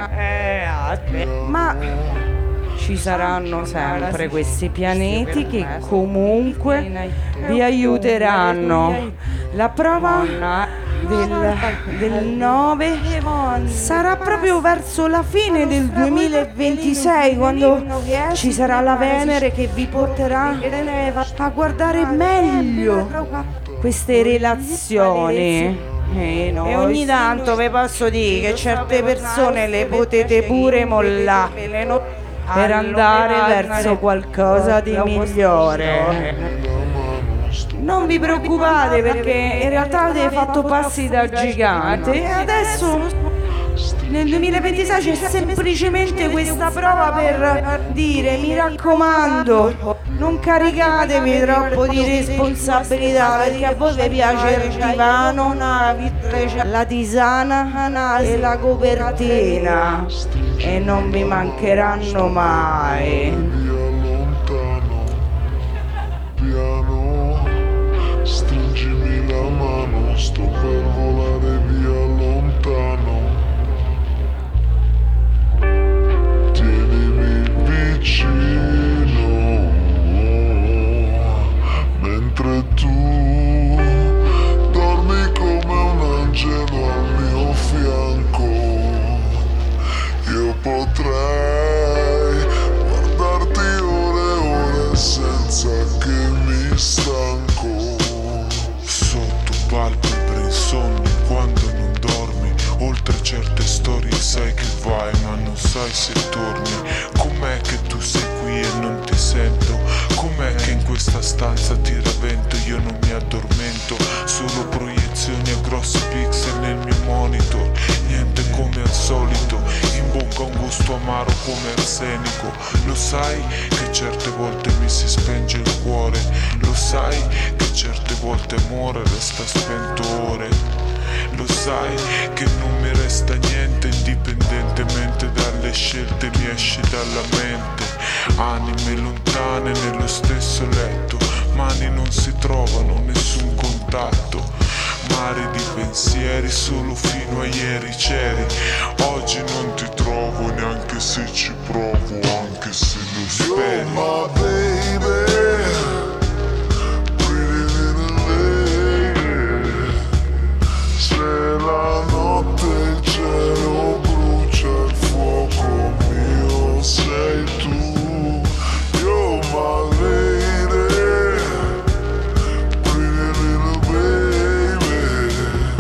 Ma ci saranno sempre questi pianeti che comunque vi aiuteranno. La prova del, del nove sarà proprio verso la fine del duemilaventisei, quando ci sarà la Venere che vi porterà a guardare meglio queste relazioni. E ogni tanto vi posso dire che certe persone le potete pure mollare per andare verso qualcosa di migliore. Non vi preoccupate perché in realtà avete fatto passi da gigante e adesso nel duemilaventisei c'è semplicemente questa prova per dire: mi raccomando, non caricatevi troppo di responsabilità, perché a voi vi piace il divano, la tisana e la copertina e non vi mancheranno mai. Piano, stringimi la mano, sto per volare via lontano. Tienimi vicino. nei sogni, quando non dormi. Oltre certe storie sai che vai, ma non sai se torni. Com'è che tu sei qui e non ti sento? Com'è che in questa stanza tira vento? Io non mi addormento, solo proiezioni a grossi pixel nel mio monitor. Niente come al solito, in bocca un gusto amaro come arsenico. Lo sai che certe volte mi si spenge il cuore. Lo sai che certe volte amore resta spento ore. Lo sai che non mi resta niente indipendentemente dalle scelte mi esce dalla mente. Anime lontane nello stesso letto, mani non si trovano, nessun contatto. Mari di pensieri solo fino a ieri c'eri. Oggi non ti trovo neanche se ci provo, anche se lo speri. You're my baby, pretty little lady. Se la notte il cielo brucia il fuoco mio sei tu. You're my lady, pretty little baby.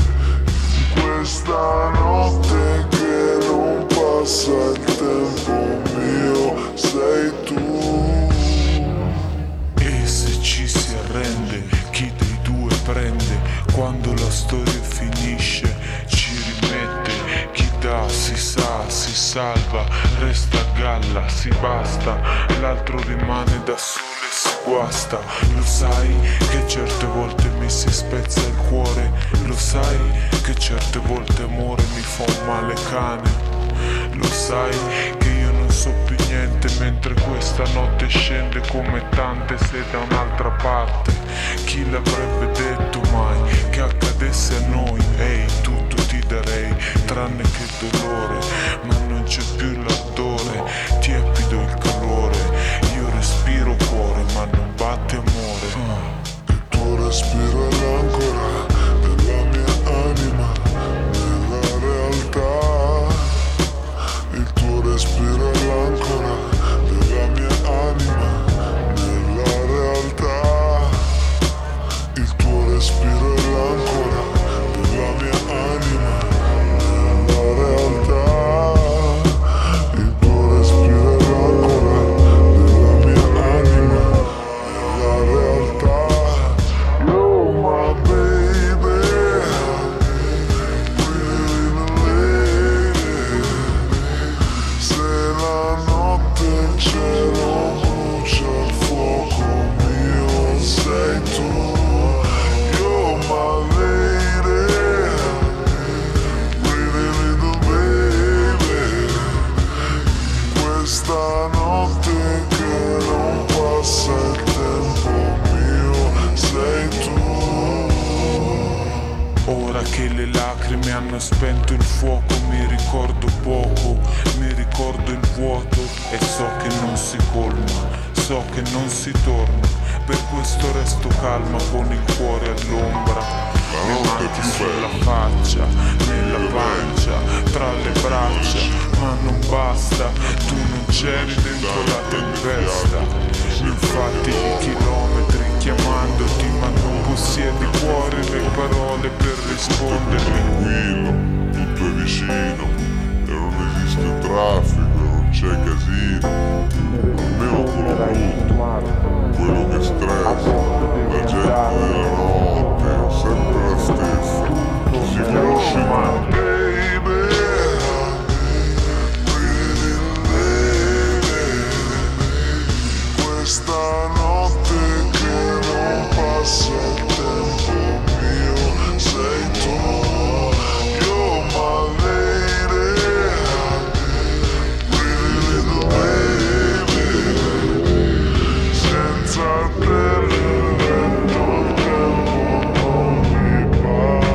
Questa notte che non passa il tempo mio sei tu. E se ci si arrende, chi dei due prende? Quando la storia finisce ci rimette. Chi dà si sa, si salva, resta a galla, si basta. L'altro rimane da solo e si guasta. Lo sai che certe volte mi si spezza il cuore. Lo sai che certe volte amore mi fa un male cane. Lo sai che io non so più niente mentre questa notte scende come tante se da un'altra parte. Chi l'avrebbe detto mai che accadesse a noi? Ehi, tutto ti darei tranne che dolore, ma non c'è più l'ardore, tiepido il calore. Io respiro cuore ma non batte amore. Il tuo respiro è l'ancora della mia anima nella realtà. Il tuo respiro è l'ancora della mia anima nella realtà. Il tuo respiro è l'ancora della mia anima nella realtà. Il tuo respiro è l'ancora della mia anima nella realtà. You're my baby, pretty little lady. Se la notte il cielo brucia il fuoco mio sei tu. You're my lady, pretty little baby. Questa notte che non passa il tempo mio sei tu. Ora che le lacrime hanno spento il fuoco mi ricordo poco, mi ricordo il vuoto e so che non si colma, so che non si torna. Per questo resto calma con il cuore all'ombra. Le mani sulla faccia, nella pancia, tra le braccia, ma non basta, tu non c'eri dentro la tempesta. Infatti i chilometri chiamandoti, ma non possiedi cuore né parole per rispondermi. Tranquillo, tutto è vicino e non esiste traffico e non c'è casino. Almeno quello brutto, quello che stressa, la gente della notte è sempre la stessa. Si conosce mai. Baby, pretty lady. Questa notte che non passa il tempo mio sei tu. You're my lady, pretty little baby. Senza te il vento il tempo non mi passa.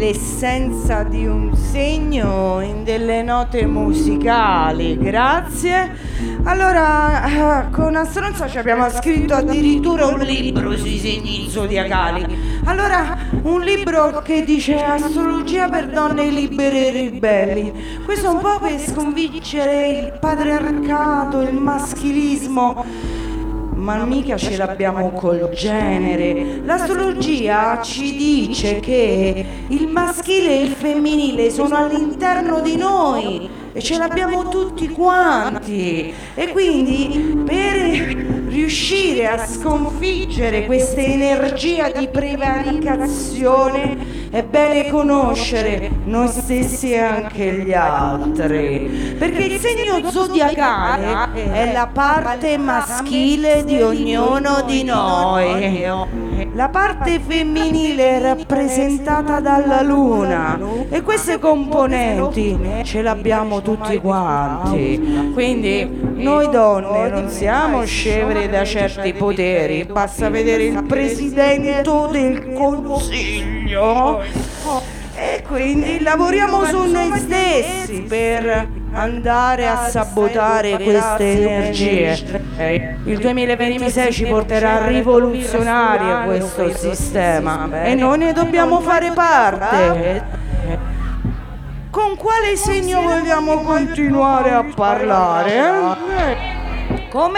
l'essenza di un segno in delle note musicali, grazie. Allora, con Astronza ci abbiamo scritto addirittura un libro sui segni zodiacali. Allora, un libro che dice astrologia per donne libere e ribelli. Questo un po' per sconfiggere il patriarcato, il maschilismo. Ma mica ce l'abbiamo col genere. L'astrologia ci dice che il maschile e il femminile sono all'interno di noi e ce l'abbiamo tutti quanti. E quindi per riuscire a sconfiggere questa energia di prevaricazione è bene conoscere noi stessi e anche gli altri, perché il segno zodiacale è la parte maschile di ognuno di noi. La parte femminile è rappresentata dalla luna e queste componenti ce l'abbiamo tutti quanti. Quindi noi donne non siamo scevre da certi poteri, basta vedere il presidente del consiglio. E quindi lavoriamo su noi stessi per andare a sabotare queste energie. Il duemilaventisei ci porterà a rivoluzionare questo sistema e noi ne dobbiamo fare parte. Con quale segno vogliamo continuare a parlare? Come?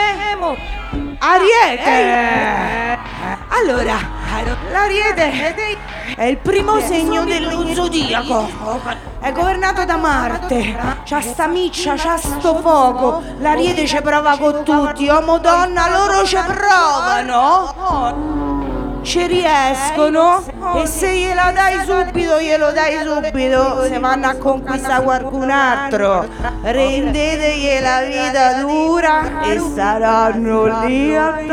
Ariete! Allora, l'Ariete è il primo segno dello zodiaco. È governato da Marte. C'ha sta miccia, c'ha sto fuoco. L'Ariete ci prova con tutti, uomo donna, loro ci provano. Ci riescono e se gliela dai subito, glielo dai subito. Se vanno a conquistare qualcun altro, rendetegli la vita dura e saranno lì al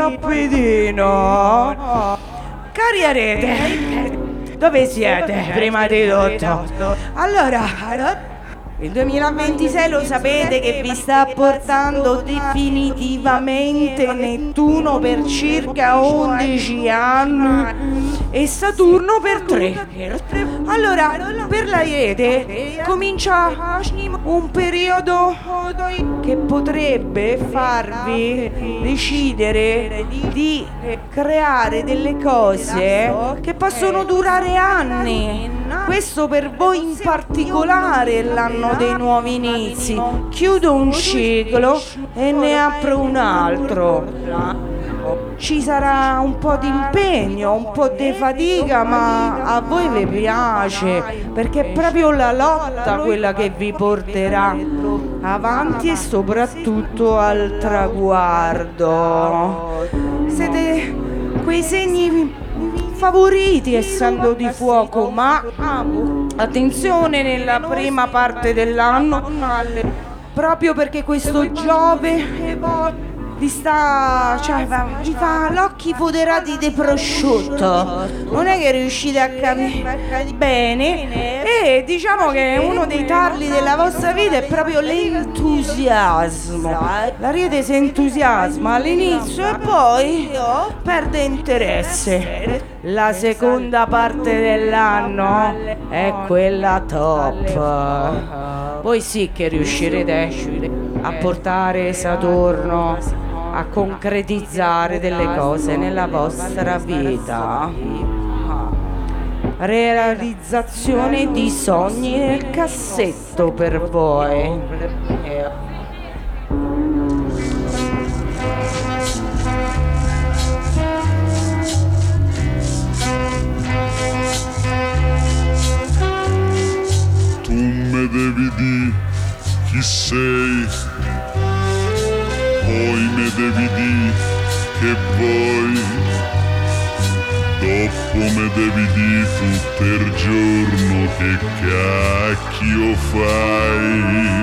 tappetino. Cari Ariete, dove siete prima di tutto? Allora, il duemilaventisei lo sapete che vi sta portando definitivamente Nettuno per circa undici anni e Saturno per tre. Allora, per l'Ariete comincia un periodo che potrebbe farvi decidere di creare delle cose che possono durare anni. Questo per voi in particolare è l'anno dei nuovi inizi. Chiudo un ciclo e ne apro un altro. Ci sarà un po' di impegno, un po' di fatica, ma a voi vi piace, perché è proprio la lotta quella che vi porterà avanti e soprattutto al traguardo. Siete quei segni favoriti essendo di fuoco, ma attenzione nella prima parte dell'anno, proprio perché questo Giove vi sta, cioè, vi fa l'occhi foderati di prosciutto, non è che riuscite a capire bene, e diciamo che uno dei tarli della vostra vita è proprio l'entusiasmo. L'Ariete si entusiasma all'inizio e poi perde interesse. La seconda parte dell'anno è quella top. Voi sì che riuscirete a portare Saturno a concretizzare delle cose nella vostra vita. Realizzazione di sogni nel cassetto per voi. Tu me devi dire chi sei, poi me devi dire che vuoi, dopo me devi dire tutto il giorno che cacchio fai,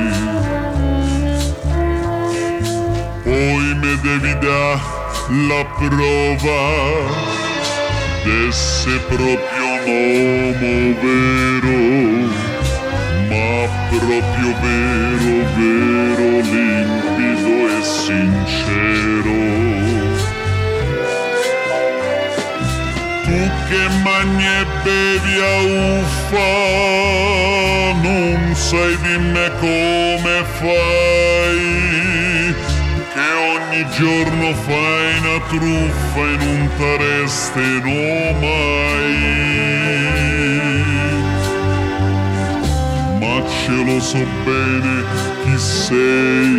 poi me devi dare la prova d'essere proprio un uomo vero, ma proprio vero, vero, limpido e sincero. Tu Tu che mangi e bevi a uffa, non sai di me come fai, che ogni giorno fai una truffa e non t'arrestano mai. Ma ce lo so bene chi sei,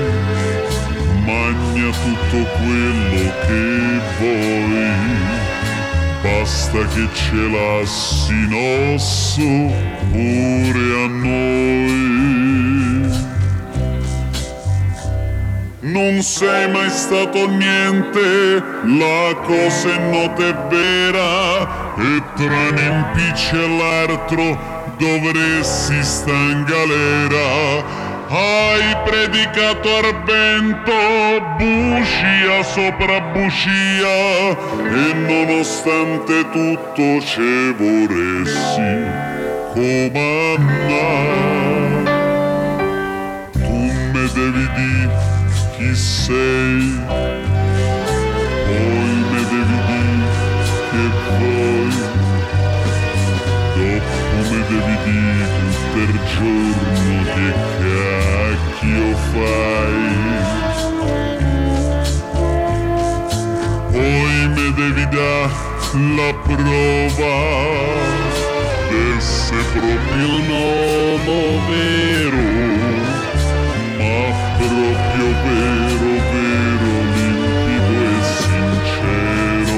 magna tutto quello che vuoi, basta che ce lassi in osso pure a noi. Non sei mai stato niente, la cosa è nota e vera, e tra un impiccio e l'altro dovresti sta in galera. Hai predicato al vento, bugia sopra bugia, e nonostante tutto ci vorresti comandare. Tu me devi dire chi sei, poi me devi dire che vuoi, dopo me devi dire tutto il giorno che cacchio fai, poi me devi dare la prova d'essere proprio un uomo vero, ma proprio vero, vero, limpido e sincero.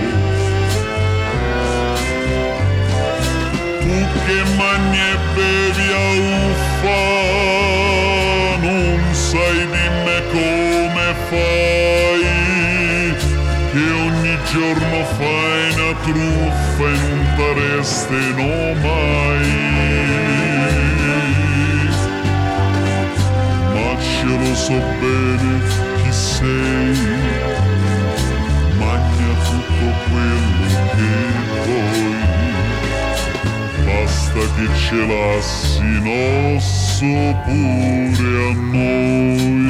Tu che mangi e bevi a uffa, non sai di me come fai, che ogni giorno fai una truffa e non t'arrestano mai. Ma ce lo so bene chi sei, magna tutto quello che vuoi, basta che ce lassi in osso pure a noi.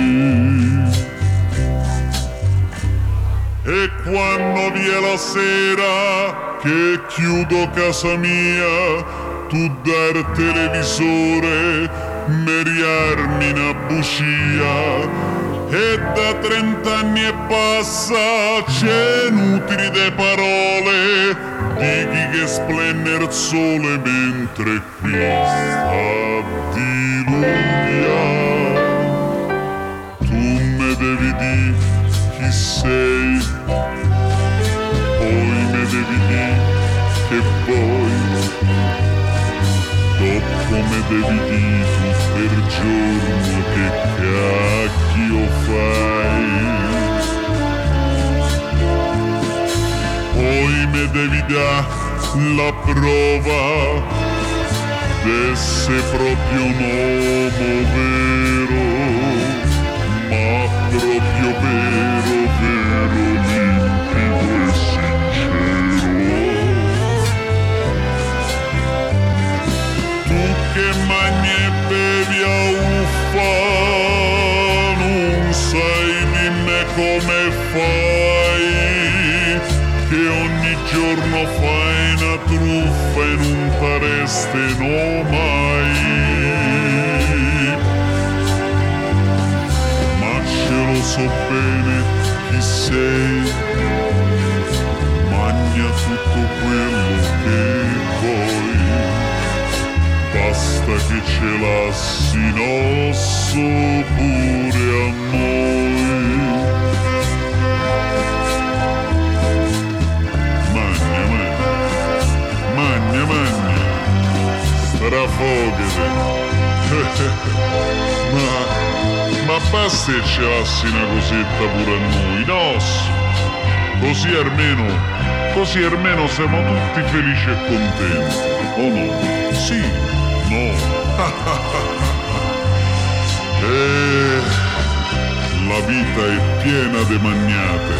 E quando vi è la sera che chiudo casa mia, tu dal televisore meriarmi una bucia, e da trent'anni e passa c'è inutili de parole di chi che splende il sole mentre qui sta diluvia. Tu me devi dire chi sei, poi me devi dire che vuoi, dopo me devi dire tutto il giorno che cacchio fai, poi me devi dare la prova d'essere proprio un uomo vero, ma proprio vero, vero, limpido e sincero. Tu che mangi e bevi a uffa, non sai di me come fai, che ogni giorno fai una truffa e non t'arrestano mai. Ma ce lo so bene chi sei, magna tutto quello che vuoi, basta che ce lassi in osso pure a noi. Magna, magna, magna, magna, strafogate. ma, ma basta che ce lassi una cosetta pure a noi, no? Così almeno, così almeno siamo tutti felici e contenti, o no? Sì, no. Eh, la vita è piena di magnate,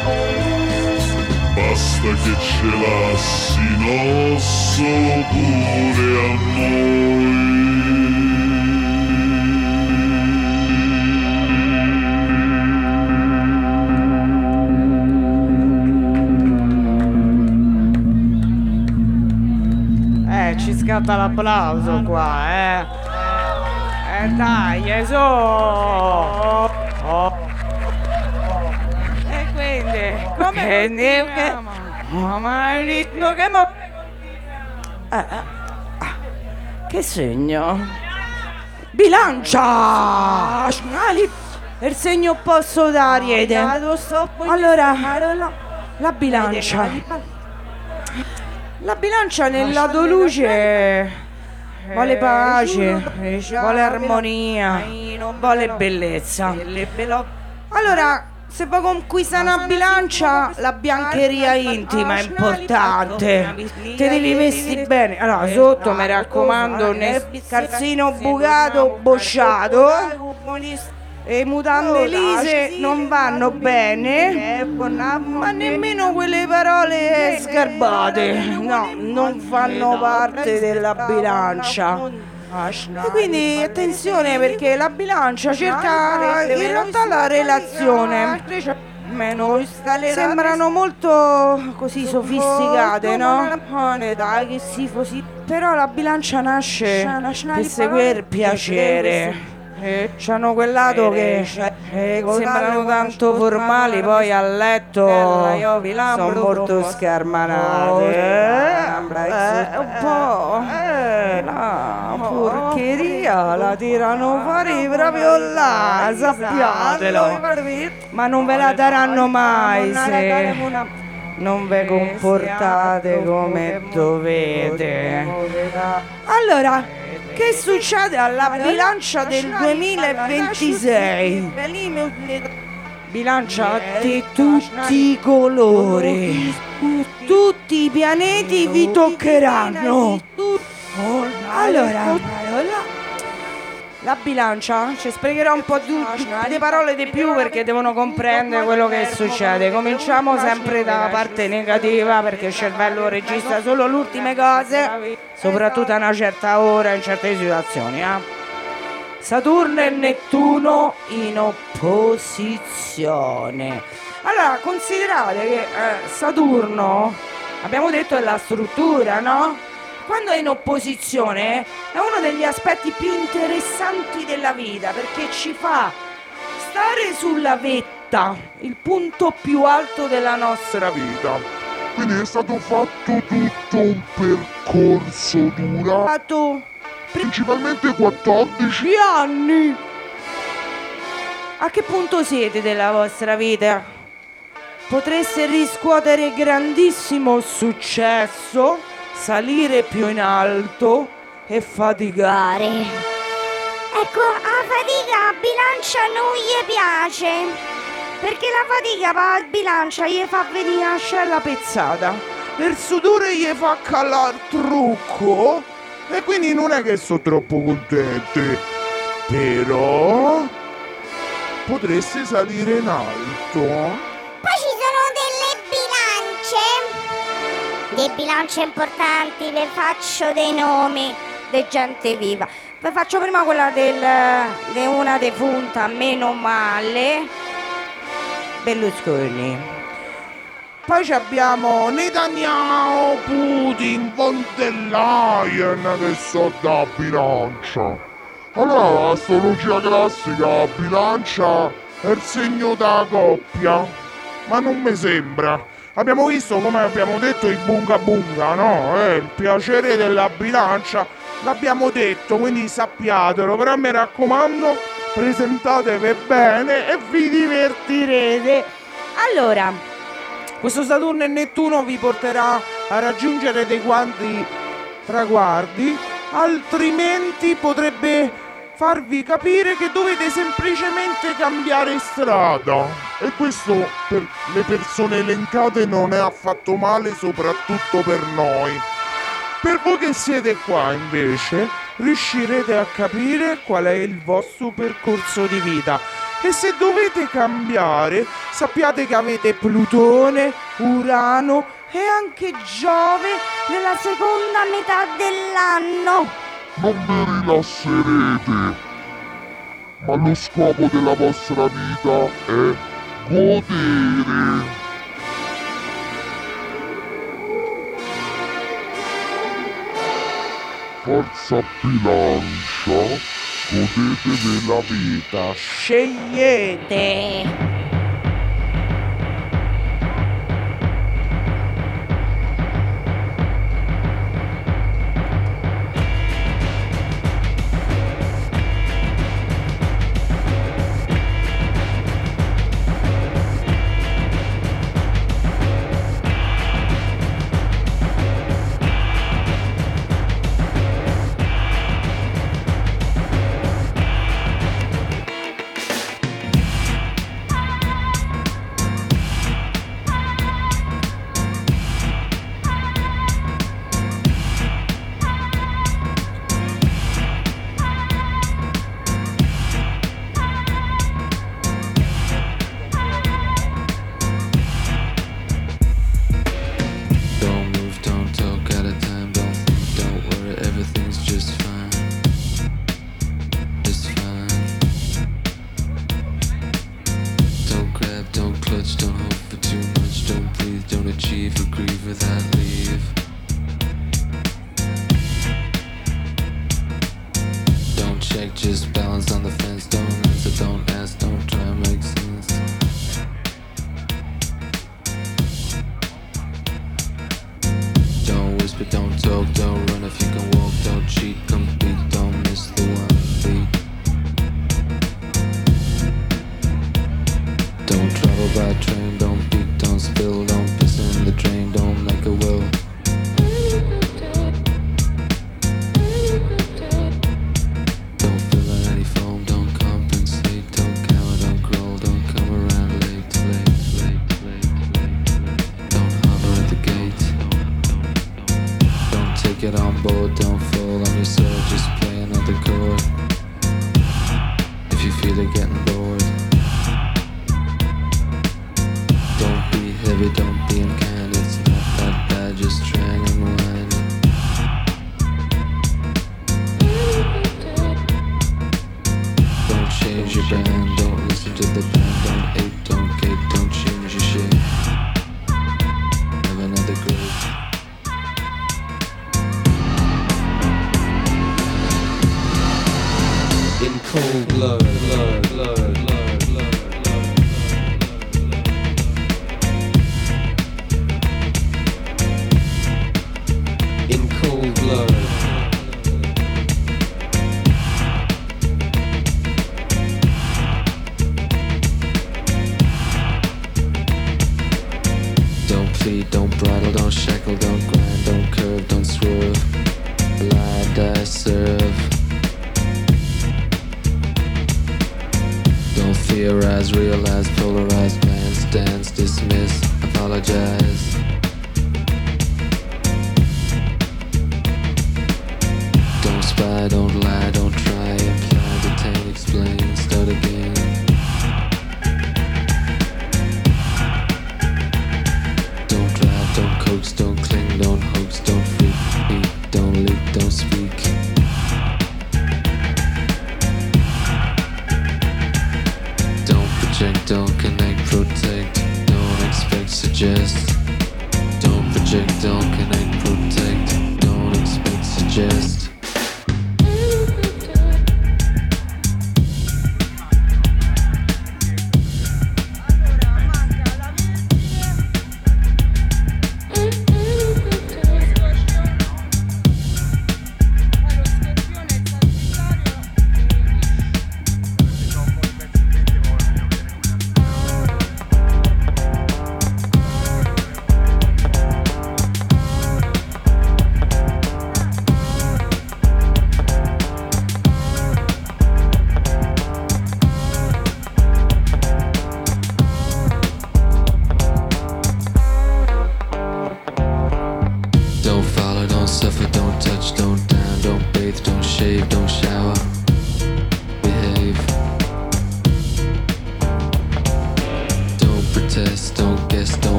basta che ce lassi in osso pure a noi. scatta l'applauso qua, eh. Eh dai, su. Oh. E quindi, come che ne che ma hai detto che mo eh, eh. Che segno? Bilancia! Il segno opposto d'Ariete. Allora, la bilancia. La bilancia nel lato luce vuole pace, vuole armonia, vuole bellezza. Allora, se vuoi conquistare una bilancia, la biancheria intima è importante. Te devi vestire bene. Allora, sotto mi raccomando, nel calzino bucato, bocciato. E mutande lise non vanno bene, ma nemmeno quelle parole sgarbate, no, non fanno parte della bilancia. E quindi attenzione, perché la bilancia cerca in realtà la relazione. Sembrano molto così sofisticate, no? Però la bilancia nasce per seguire piacere. Eh, c'hanno quel lato che eh, sembrano tanto formali, poi a letto sono molto scarmanate. Eh, un po' eh, la porcheria la tirano fuori proprio là, sappiatelo. Ma non ve la daranno mai se non ve comportate come dovete. Allora, che succede alla bilancia del duemilaventisei? Bilancia di tutti i colori, tutti i pianeti vi toccheranno. Allora, la bilancia, ci spiegherò un po' di, di parole di più perché devono comprendere quello che succede. Cominciamo sempre dalla parte negativa, perché il cervello registra solo le ultime cose, soprattutto a una certa ora, in certe situazioni. Eh? Saturno e Nettuno in opposizione. Allora, considerate che eh, Saturno, abbiamo detto, è la struttura, no? Quando è in opposizione è uno degli aspetti più interessanti della vita, perché ci fa stare sulla vetta, il punto più alto della nostra vita. Quindi è stato fatto tutto un percorso durato principalmente quattordici anni. A che punto siete della vostra vita? Potreste riscuotere grandissimo successo, salire più in alto e faticare. Ecco, a fatica a bilancia non gli piace, perché la fatica va a bilancia gli fa venire Ascella pezzata. Il sudore gli fa calare trucco e quindi non è che sono troppo contenti. Però potreste salire in alto. Poi ci sono delle bilance, dei bilance importanti, le faccio dei nomi di gente viva. Vi faccio prima quella del, di una defunta, meno male, Berlusconi. Poi abbiamo Netanyahu, Putin, von der Leyen che so da bilancia. Allora, la astrologia classica, la bilancia è il segno da coppia, ma non mi sembra. Abbiamo visto, come abbiamo detto, il bunga bunga, no? Eh, il piacere della bilancia, l'abbiamo detto, quindi sappiatelo, però mi raccomando, presentatevi bene e vi divertirete. Allora, questo Saturno e Nettuno vi porterà a raggiungere dei quanti traguardi, altrimenti potrebbe farvi capire che dovete semplicemente cambiare strada. E questo per le persone elencate non è affatto male, soprattutto per noi. Per voi che siete qua, invece, riuscirete a capire qual è il vostro percorso di vita. E se dovete cambiare, sappiate che avete Plutone, Urano e anche Giove nella seconda metà dell'anno. Non vi rilasserete, ma lo scopo della vostra vita è godere. Forza Bilancia, godetevi la vita. Scegliete!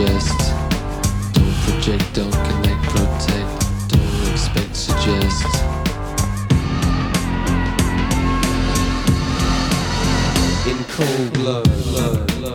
suggest. Don't project, don't connect, protect. Don't expect, suggest. In cold blood, blood, blood.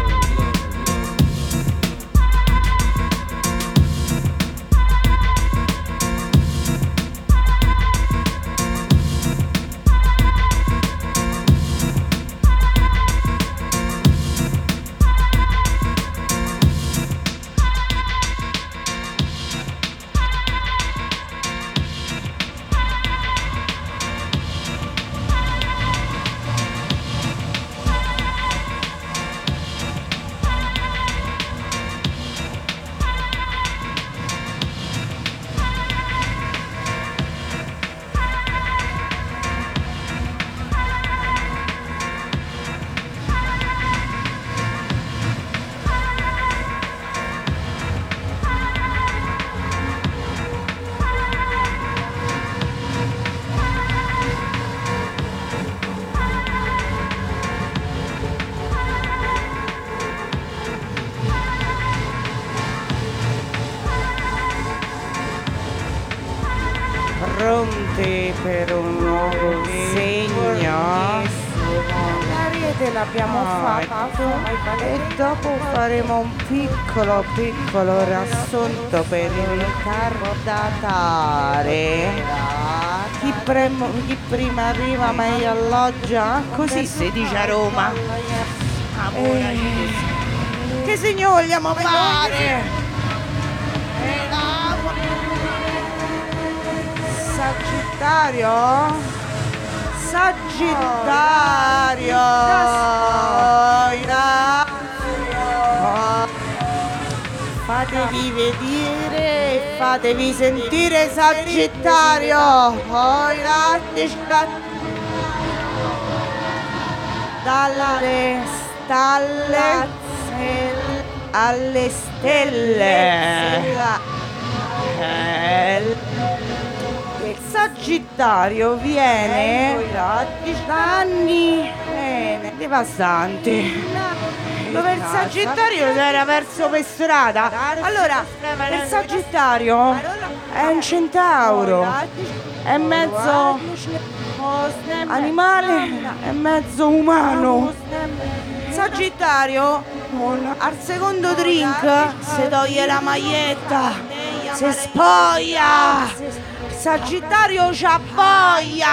Pronti per un nuovo segno? L'ariete l'abbiamo fatto e dopo faremo un piccolo piccolo riassunto per il ritardatare. Chi, premo, chi prima arriva meglio alloggia? Così si dice a Roma. Eh, che segno vogliamo fare? Sagittario? Sagittario! Fatevi vedere, fatevi sentire, Sagittario! Dalle stalle alle stelle. Il Sagittario viene da anni devastanti, dove il Sagittario era verso per strada. Allora, il Sagittario è un centauro, è mezzo animale e mezzo umano. Sagittario al secondo drink si toglie la maglietta, si spoglia. Sagittario c'ha voglia!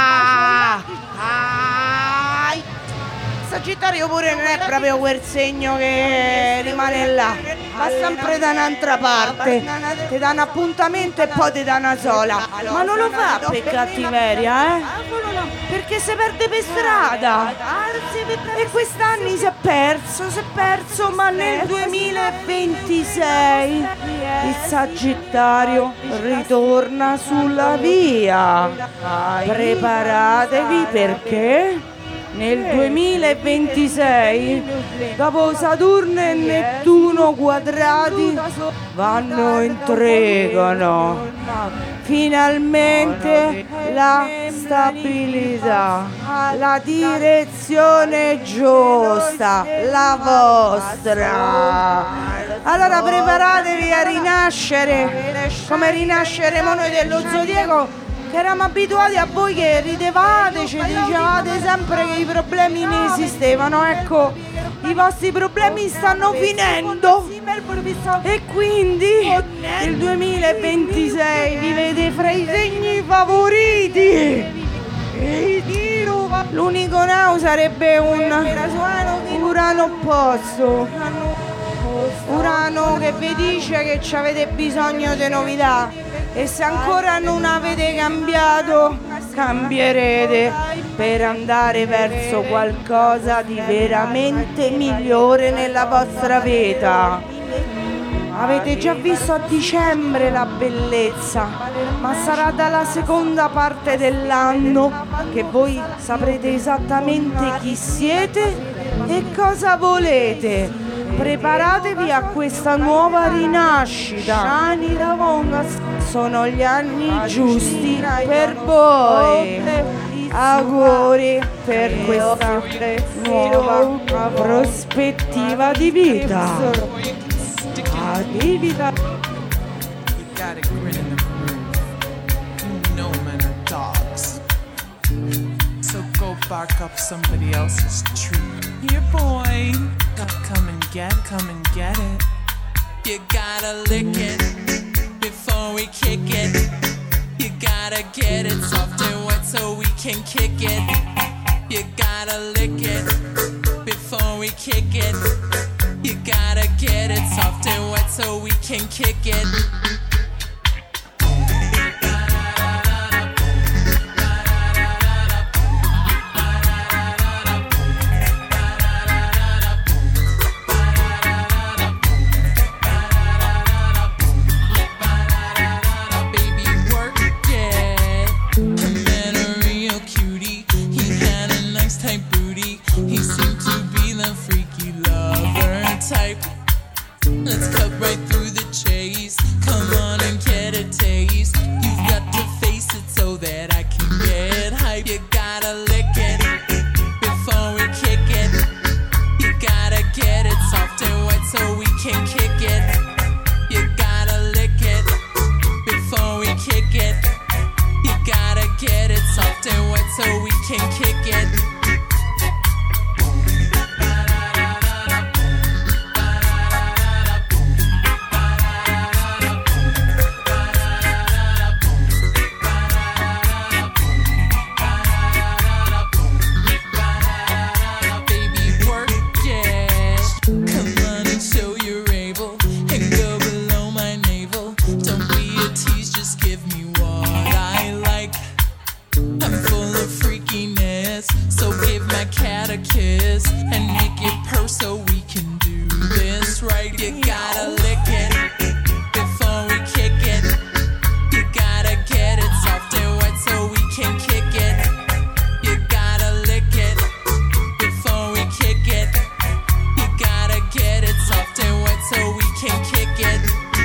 Ai. Sagittario pure non è proprio quel segno che rimane là, va sempre da un'altra parte, ti dà un appuntamento e poi ti dà una sola, ma non lo fa per cattiveria, eh? Perché si perde per strada e quest'anno si è perso, si è perso, ma nel duemilaventisei il Sagittario ritorna sulla via. Preparatevi perché nel duemilaventisei, dopo Saturno e Nettuno quadrati, vanno in trigono. Finalmente la stabilità, la direzione giusta, la vostra. Allora preparatevi a rinascere, come rinasceremo noi dello Zodiaco, che eravamo abituati a voi che ridevate, ci dicevate sempre che i problemi ne esistevano. Ecco, i vostri problemi stanno finendo e quindi il duemilaventisei vi vede fra i segni favoriti. L'unico no sarebbe un Urano opposto, Urano che vi dice che ci avete bisogno di novità e se ancora non avete cambiato, cambierete per andare verso qualcosa di veramente migliore nella vostra vita. Avete già visto a dicembre la bellezza, ma sarà dalla seconda parte dell'anno che voi saprete esattamente chi siete e cosa volete. Preparatevi a questa nuova rinascita. Sono gli anni giusti per voi. Auguri per questa nuova prospettiva di vita. Ah, bibita. You got a grin in the groove. You know men are dogs. So go bark up somebody else's tree. Here, boy. Come and get, come and get it. You gotta lick it before we kick it. You gotta get it soft and wet so we can kick it. You gotta lick it before we kick it. You gotta get it soft and wet so we can kick it. Let's cut right through the chase. Come on and get a taste. You've got to face it so that I can get hype. You gotta lick it before we kick it. You gotta get it soft and wet so we can kick it. You gotta lick it before we kick it. You gotta get it soft and wet so we can kick it. A kiss and make it purr so we can do this right. You gotta lick it before we kick it. You gotta get it soft and wet so we can kick it. You gotta lick it before we kick it. You gotta get it soft and wet so we can kick it.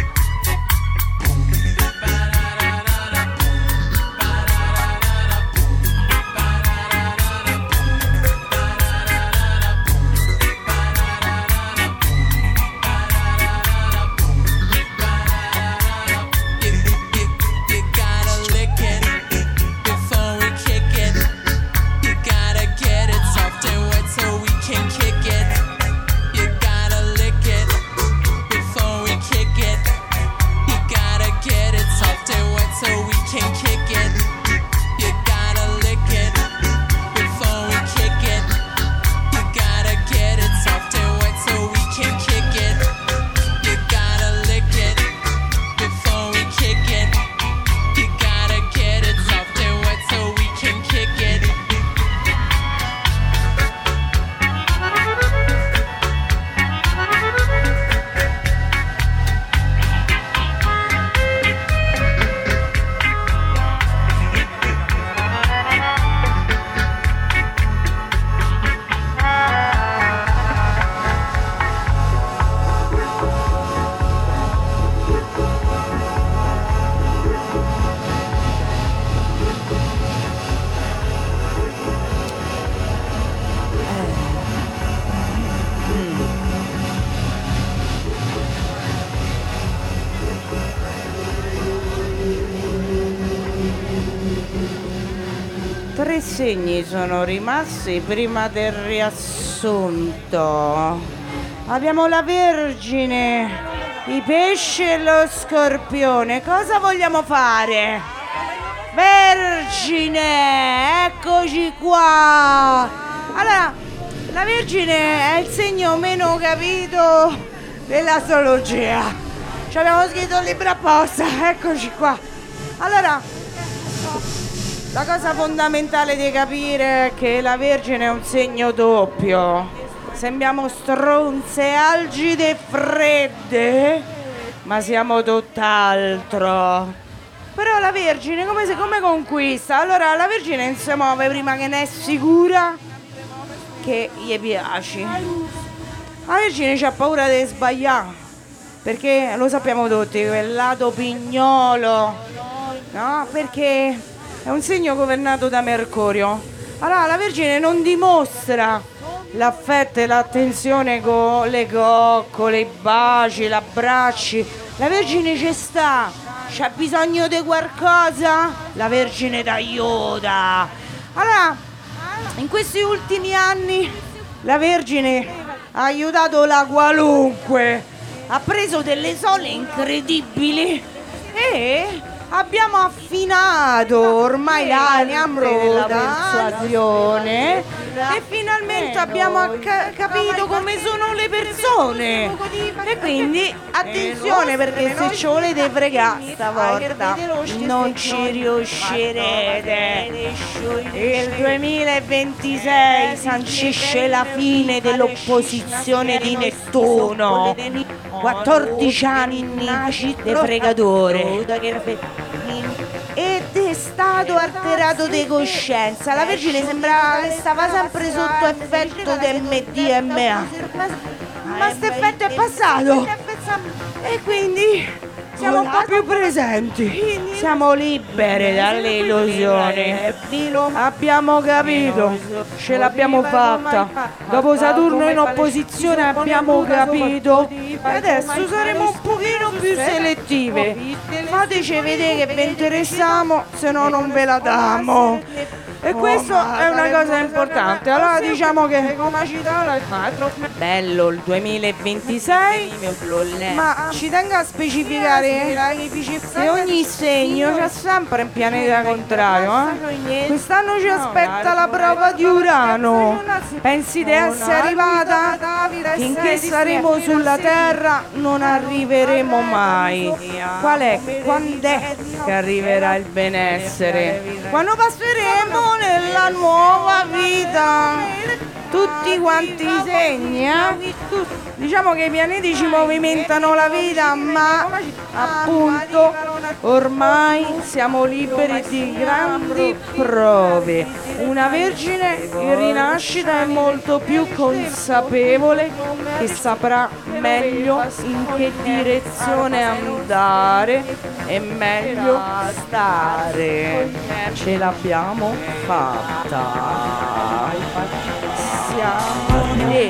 Tre segni sono rimasti prima del riassunto. Abbiamo la Vergine, i pesci e lo Scorpione. Cosa vogliamo fare? Vergine, eccoci qua. Allora, la Vergine è il segno meno capito dell'astrologia. Ci abbiamo scritto il libro apposta, eccoci qua. Allora, la cosa fondamentale di capire è che la Vergine è un segno doppio. Sembriamo stronze, algide e fredde, ma siamo tutt'altro. Però la Vergine come, se, come conquista? Allora la Vergine non si muove prima che ne è sicura che gli piaci. La Vergine c'ha paura di sbagliare, perché lo sappiamo tutti, quel lato pignolo, no? Perché è un segno governato da Mercurio. Allora la Vergine non dimostra l'affetto e l'attenzione con le coccole, i baci, gli abbracci. La Vergine ci sta, c'ha bisogno di qualcosa? La Vergine t'aiuta. Allora, in questi ultimi anni la Vergine ha aiutato la qualunque, ha preso delle sole incredibili e abbiamo affinato ormai l'anima della persuasione e finalmente abbiamo ca- capito come sono le persone. E quindi attenzione, perché se ci volete fregare stavolta non ci riuscirete. Il duemilaventisei sancisce la fine dell'opposizione di Nettuno. quattordici anni di fregatore ed è stato alterato di coscienza. La Vergine sembrava che stava sempre sotto effetto del M D M A, ma questo effetto è passato e quindi siamo un po' più presenti, siamo libere dalle illusioni. Abbiamo capito, ce l'abbiamo fatta. Dopo Saturno in opposizione abbiamo capito e adesso saremo un pochino più selettive. Fateci vedere che vi interessiamo, se no non ve la damo. E questo è una cosa importante. Allora diciamo che bello il duemilaventisei, ma ci tengo a specificare che ogni segno c'ha sempre un pianeta contrario, eh? Quest'anno ci aspetta la prova di Urano. Pensi di essere arrivata? Finché saremo sulla Terra non arriveremo mai. Qual è? Quando è che arriverà il benessere? Quando passeremo nella nuova vita. Tutti quanti i segni, eh? Diciamo che i pianeti ci movimentano la vita, ma appunto ormai siamo liberi di grandi prove. Una Vergine in rinascita è molto più consapevole e saprà meglio in che direzione andare e meglio stare. Ce l'abbiamo fatta. Siamo lì.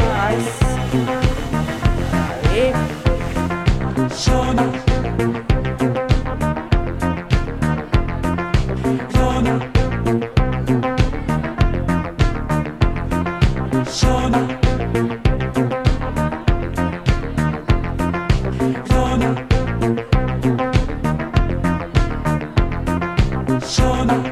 E sono sono sono sono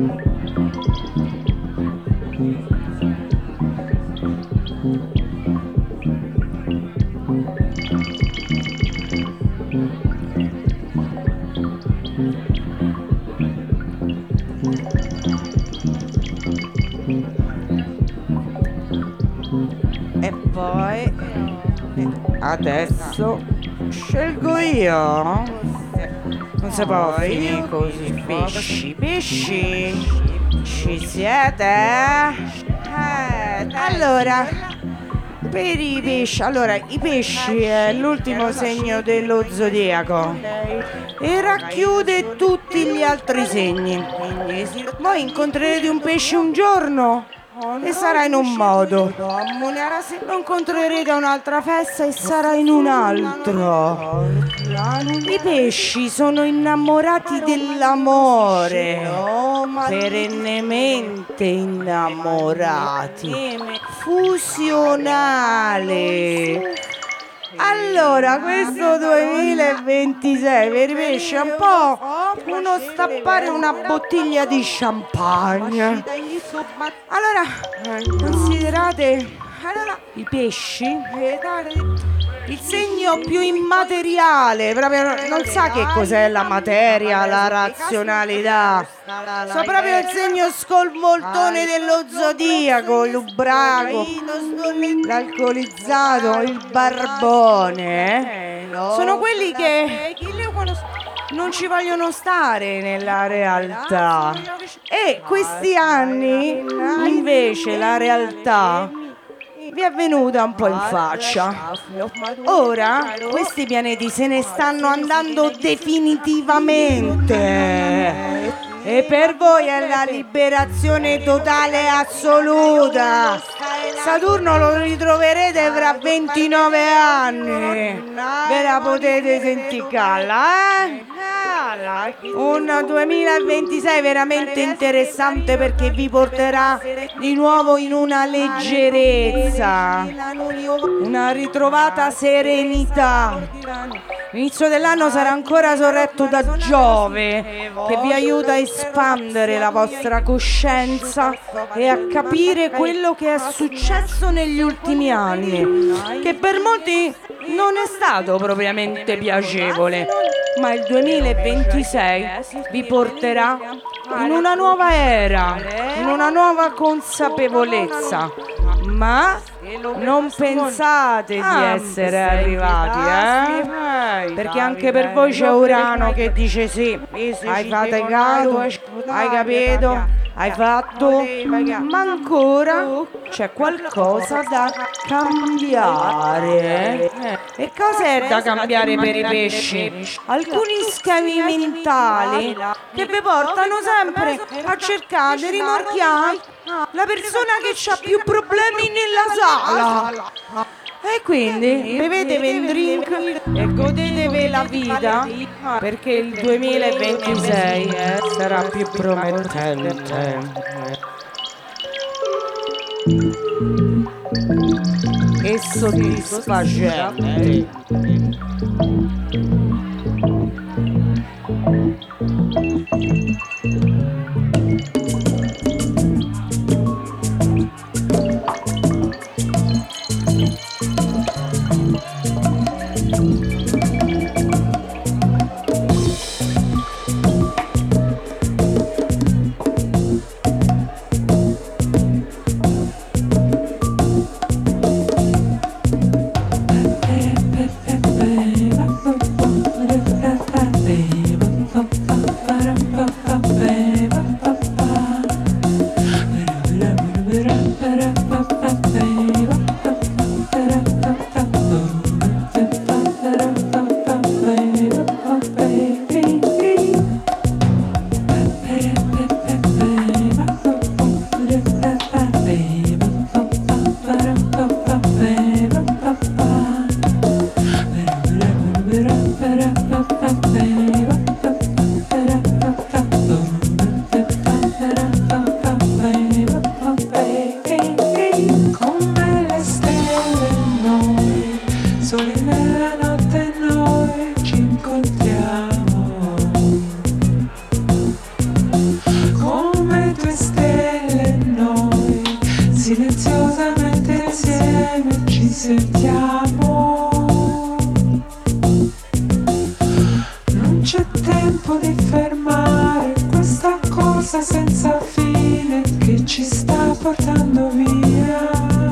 E poi adesso scelgo io. Non si può finire così. Pesci, pesci, ci siete? Eh, allora, per i pesci, allora i pesci è l'ultimo segno dello zodiaco e racchiude tutti gli altri segni. Voi incontrerete un pesce un giorno e sarà in un modo, lo incontrerete a un'altra festa e sarà in un altro. I pesci sono innamorati dell'amore, perennemente innamorati, fusionali. Allora, questo duemilaventisei per i pesci è un po' uno stappare una bottiglia di champagne. Allora, considerate allora, i pesci il segno più immateriale, proprio non sa che cos'è la materia, la razionalità. So proprio il segno sconvoltone dello zodiaco, l'ubraco, l'alcolizzato, il barbone. Sono quelli che non ci vogliono stare nella realtà. E questi anni, invece, la realtà vi è venuta un po' in faccia. Ora questi pianeti se ne stanno andando definitivamente e per voi è la liberazione totale e assoluta. Saturno lo ritroverete fra ventinove anni. Ve la potete sentire calla, eh? Un duemilaventisei veramente interessante perché vi porterà di nuovo in una leggerezza, una ritrovata serenità. L'inizio dell'anno sarà ancora sorretto da Giove che vi aiuta a espandere la vostra coscienza e a capire quello che è successo negli ultimi anni, che per molti non è stato propriamente piacevole, ma il duemilaventisei vi porterà in una nuova era, in una nuova consapevolezza. Ma non pensate di essere arrivati, eh? Perché anche per voi c'è Urano che dice sì, hai fatto caso, hai capito, hai fatto, ma ancora c'è qualcosa da cambiare. E cosa è da cambiare per i pesci? Alcuni schemi mentali che vi portano sempre a cercare di rimorchiare la persona che ha più problemi nella sala. E quindi bevetevi un drink e godetevi la vita, perché il duemilaventisei sarà più promettente e soddisfacente. insieme ci sentiamo. Non c'è tempo di fermare questa cosa senza fine che ci sta portando via.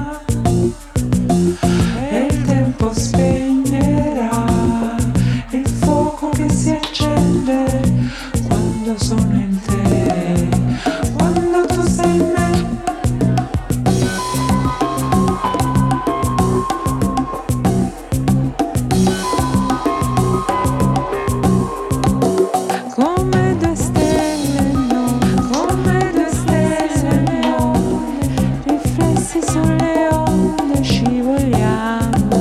E il tempo spegnerà il fuoco che si accende quando sono in te, quando tu sei in me. Come due stelle noi, come due stelle noi, riflessi sulle onde scivoliamo.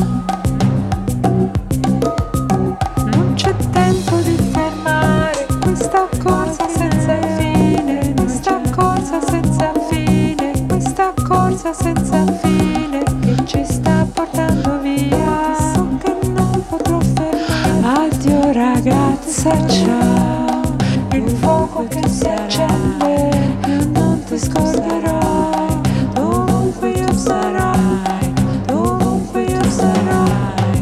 Non c'è tempo di fermare questa corsa senza fine, questa corsa senza fine, questa corsa senza fine che ci sta portando via. So che non potrò fermare. Addio ragazza, ciao. Il fuoco che si accende, io non ti scorderai. Dovunque io sarai, dovunque io sarai.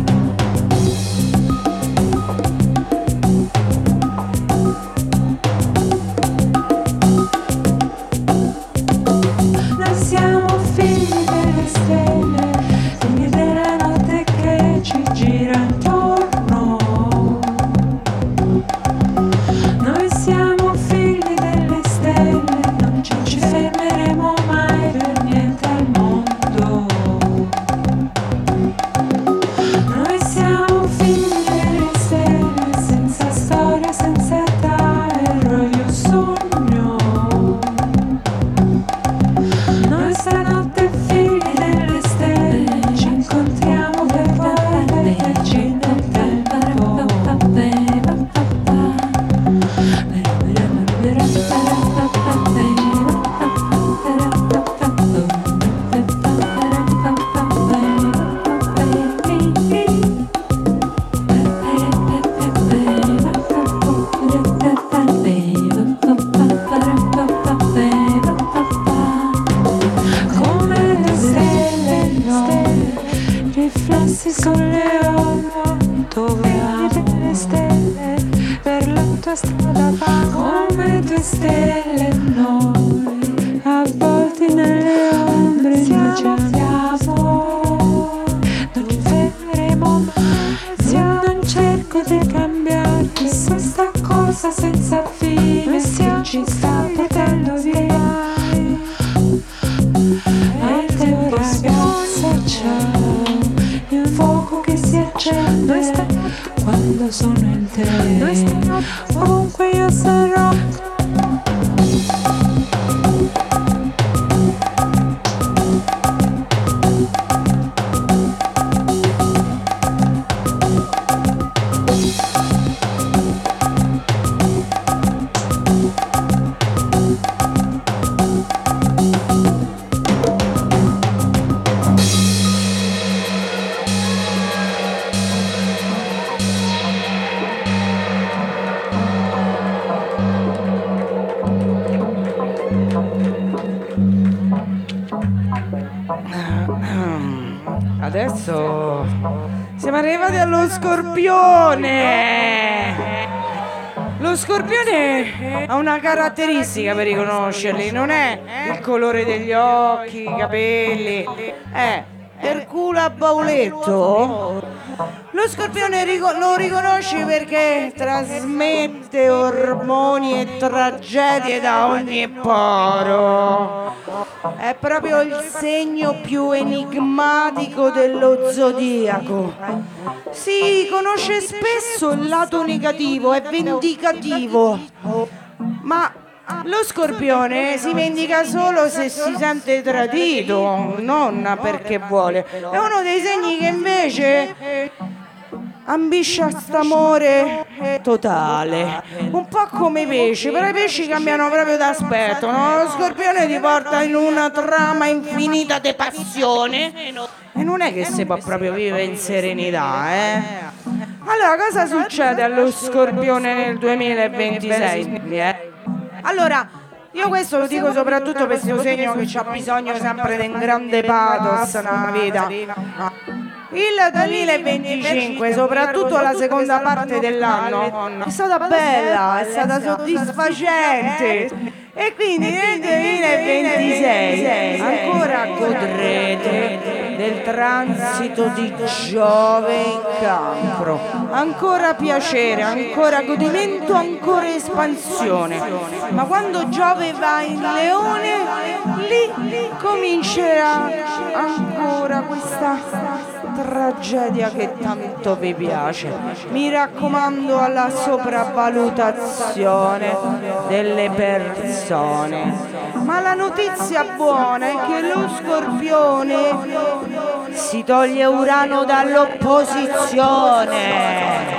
Noi siamo figli delle stelle, figli della notte che ci gira intorno. Noi siamo figli delle stelle, non ci, ci fermeremo mai per niente al mondo. Noi siamo figli delle stelle, senza storia, senza età, ero sogno. Noi stanotte figli delle stelle, ci incontriamo per poi perderci nel tempo. Come le stelle noi, riflessi sulle onde, dove amo le stelle per la tua strada va. Come due stelle noi, avvolti nelle ombre viaggiamo. Non ci fermeremo mai, se non cerco di cambiarti questa cosa senza fine che ci sta portando via. E il tempo ragazza, ciao. Il fuoco che si accende quando sono in te, ovunque io sarò. Adesso siamo arrivati allo scorpione. Lo scorpione ha una caratteristica per riconoscerli, non è il colore degli occhi, i capelli, è per culo a bauletto. Lo scorpione rico- lo riconosci perché trasmette ormoni e tragedie da ogni poro. È proprio il segno più enigmatico dello zodiaco. Si conosce spesso il lato negativo, è vendicativo. Ma lo scorpione si vendica solo se si sente tradito, non perché vuole. È uno dei segni che invece ambisce a st'amore totale, un po' come i pesci, però i pesci cambiano proprio d'aspetto, no? Lo scorpione ti porta in una trama infinita di passione e non è che si può proprio vivere in serenità, eh? Allora, cosa succede allo scorpione nel duemilaventisei? Eh? Allora, Io questo lo dico soprattutto per questo segno che c'ha bisogno sempre di un grande pathos nella vita. Il duemilaventicinque, soprattutto la seconda parte dell'anno, è stata bella, è stata soddisfacente. E quindi nel duemilaventisei ancora godrete del transito di Giove in Cancro. Ancora piacere, ancora godimento, ancora espansione. Ma quando Giove va in Leone, lì comincerà ancora questa tragedia che tanto vi piace. Mi raccomando alla sopravvalutazione delle persone. Ma la notizia buona è che lo Scorpione si toglie Urano dall'opposizione.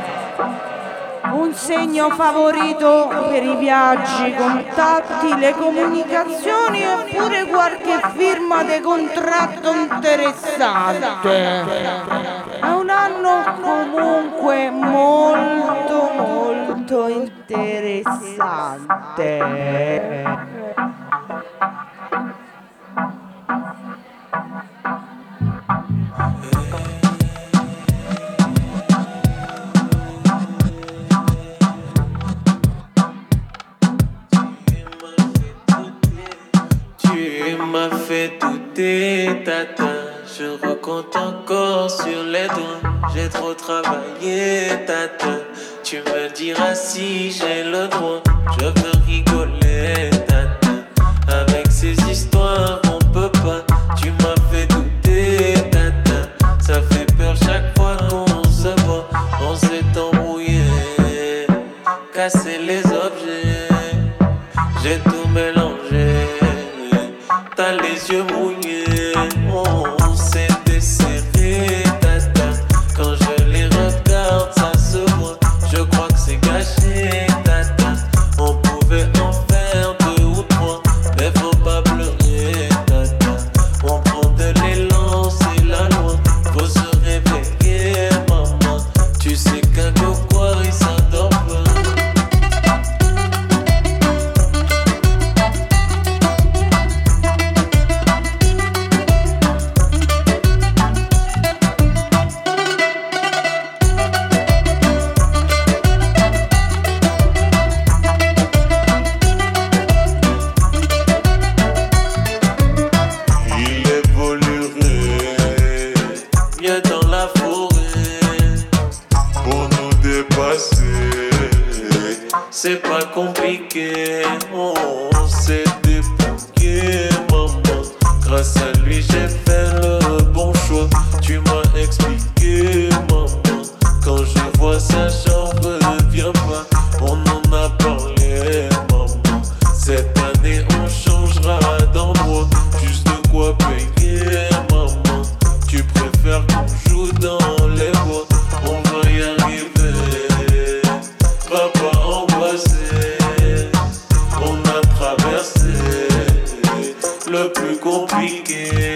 Un segno favorito per i viaggi, contatti, le comunicazioni e pure qualche firma di contratto interessante. È un anno comunque molto molto interessante. Tu m'as fait douter, tata. Je recompte encore sur les doigts. J'ai trop travaillé, tata. Tu me diras si j'ai le droit. Je veux rigoler, tata. Avec ces histoires, on peut pas. Tu m'as fait douter, tata. Ça fait peur chaque fois qu'on se voit. On s'est embrouillé, cassé les objets. J'ai tout mélangé. T'as les yeux mouillés, on s'est desserré, tata. Quand je les regarde, ça se voit. Je crois que c'est gâché, tata. On pouvait en faire deux ou trois, mais faut pas pleurer, tata. On prend de l'élan, c'est la loi. Faut se réveiller, maman. Tu sais qu'un go quoi, il s'endort pas. C'est pas compliqué, on s'est débrouillé, maman. Grâce à lui, j'ai fait le bon choix. Tu m'as expliqué, maman. Quand je vois ça, j'en reviens pas. On en a parlé, maman. Cette année, on changera d'endroit. Juste de quoi payer, maman. Tu préfères qu'on joue dans les bois. On va y arriver. Papa angoissé, on a traversé le plus compliqué.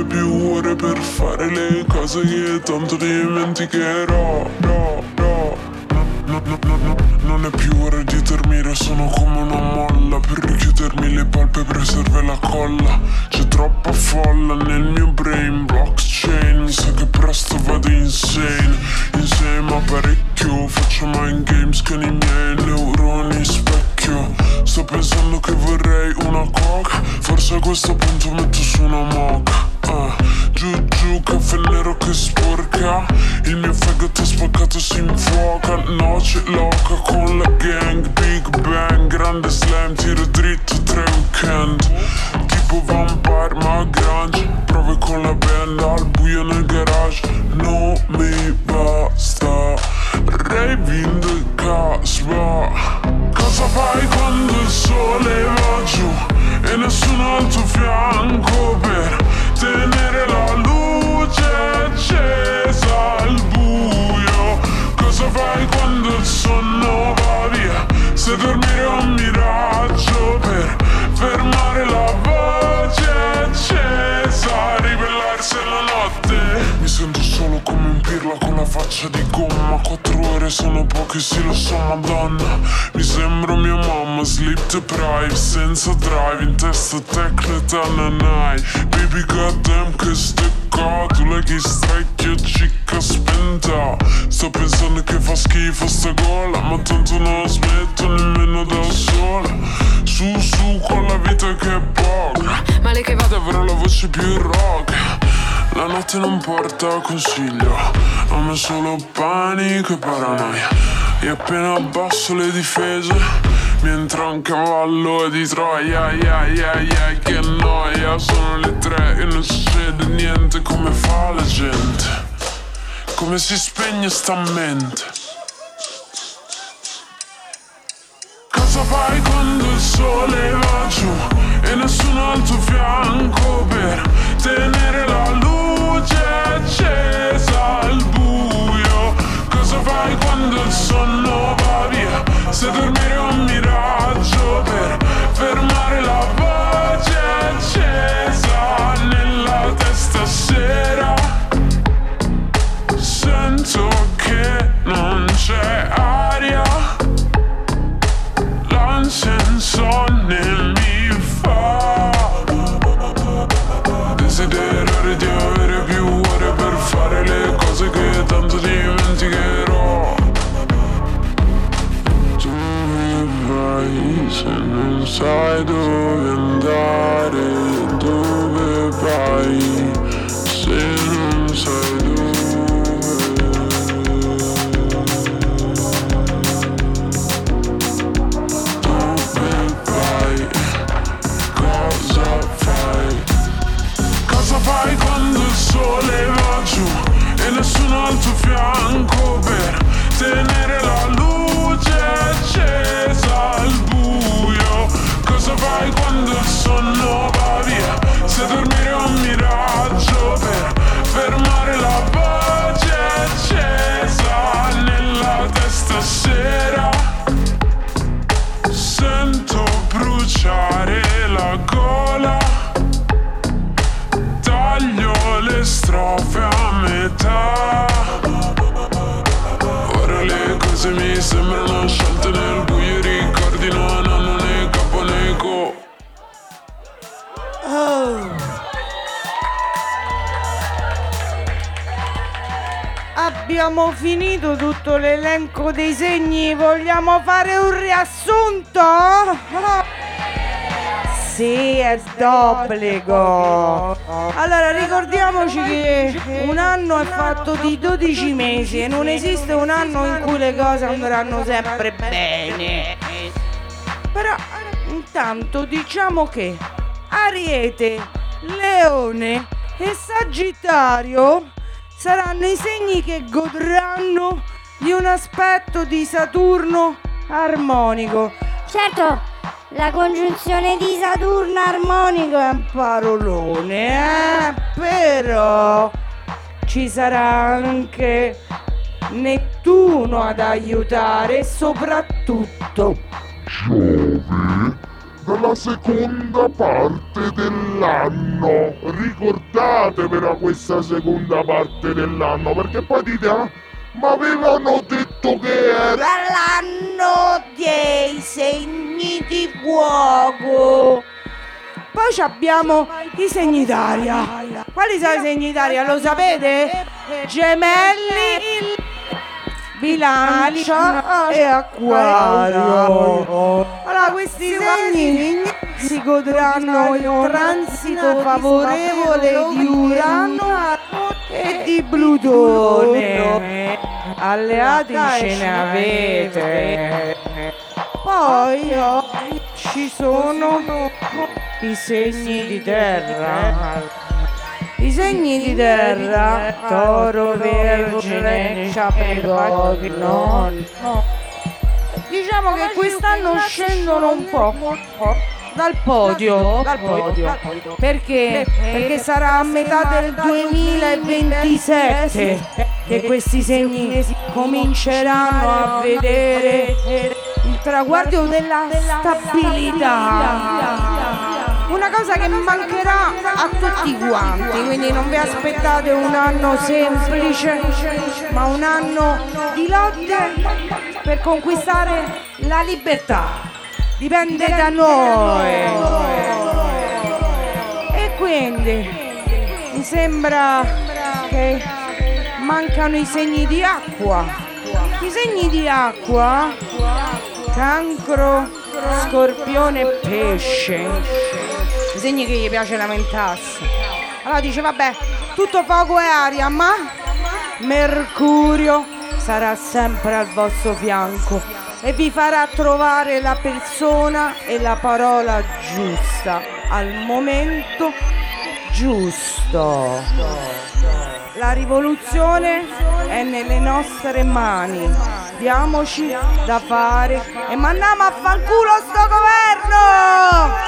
avere più ore per fare le cose che tanto dimenticherò. No, no, no, no, no, no. Non è più ora di dormire, sono come una molla. Per richiudermi le palpebre serve la colla. C'è troppa folla nel mio brain, blockchain. Mi sa che presto vado insane. Insieme a parecchio faccio mind games con i miei neuroni specchio. Sto pensando che vorrei una coca, forse a questo punto metto su una moca. Uh, giù giù, caffè nero che sporca. Il mio fegato spaccato si infuoca. Noce loca con la gang, Big Bang, grande slam, tiro dritto tre weekend. Tipo Vampire ma grunge, prove con la band al buio nel garage. Non mi basta, rave in the casbah. Cosa fai quando il sole va giù e nessuno al tuo fianco per tenere la luce accesa al buio? Cosa fai quando il sonno va via? Se dormire è un miraggio per fermare la voce accesa, ribellarsi alla notte. Mi sento solo come un pirla con la faccia di gomma. Quattro ore sono poche, sì lo so madonna. Mi sembra mia mamma, sleep deprived, senza drive, in testa tecneta nanai. Baby goddamn che stecca, tu lei che strecchia, cicca spenta. Sto pensando che fa schifo sta gola, ma tanto non smetto nemmeno da sola. Su su con la vita che è poca, male che vado avrò la voce più rock. La notte non porta consiglio, a me solo panico e paranoia. E appena abbasso le difese mi entra un cavallo di Troia. Yeah, yeah, yeah, che noia. Sono le tre e non succede niente. Come fa la gente? Come si spegne sta mente? Cosa fai quando il sole va giù e nessuno al tuo fianco per tenere la luce accesa al buio? Cosa fai quando il sonno va via? Se dormire è un miraggio per fermare la voce accesa nella testa sera. Sento che non c'è aria, l'ansia insonne mi fa desiderare di avere più ore per fare le cose che tanto dimenticherò. Tu mi vai se non sai dove andare, dove vai se non sai dove. Cosa fai quando il sole va giù e nessuno al tuo fianco per tenere la luce accesa al buio? Cosa fai quando il sonno va via? Se dormire è un miraggio per fermare la voce accesa nella testa sera. Sento bruciare la gola, taglio le strofe a metà. Ora le cose mi sembrano sciolte nel buio, i ricordi non hanno né capo né co. Oh. Abbiamo finito tutto l'elenco dei segni, vogliamo fare un riassunto? Oh. Sì, è d'obbligo. Allora ricordiamoci che un anno è fatto di dodici mesi e non esiste un anno in cui le cose andranno sempre bene. Però intanto diciamo che Ariete, Leone e Sagittario saranno i segni che godranno di un aspetto di Saturno armonico. Certo, la congiunzione di Saturno armonico è un parolone, eh? Però ci sarà anche Nettuno ad aiutare e soprattutto Giove della seconda parte dell'anno. Ricordatevela questa seconda parte dell'anno, perché poi dite, ah, ma avevano detto che era l'anno dei segni di fuoco. Poi abbiamo i segni d'aria. Quali sono i segni d'aria? Lo sapete? Gemelli, Bilancia e Acquario. Allora, questi segni si godranno il transito favorevole di Urano e di Plutone. Alleati ce ne avete. Poi ci sono i segni di terra. I segni di terra, Toro, Vergine, Capricorno. Diciamo che quest'anno scendono un po' dal podio, dal podio. Perché? Perché sarà a metà del duemilaventisette che questi segni cominceranno a vedere il traguardo della stabilità. Una cosa che mancherà a tutti quanti, quindi non vi aspettate un anno semplice, ma un anno di lotte per conquistare la libertà. Dipende da noi. E quindi mi sembra che mancano i segni di acqua. I segni di acqua, Cancro, Scorpione e Pesce. I segni che gli piace lamentarsi. Allora dice, vabbè, tutto fuoco e aria, ma Mercurio sarà sempre al vostro fianco e vi farà trovare la persona e la parola giusta al momento giusto. La rivoluzione è nelle nostre mani. Diamoci da fare e mandiamo a fanculo sto governo!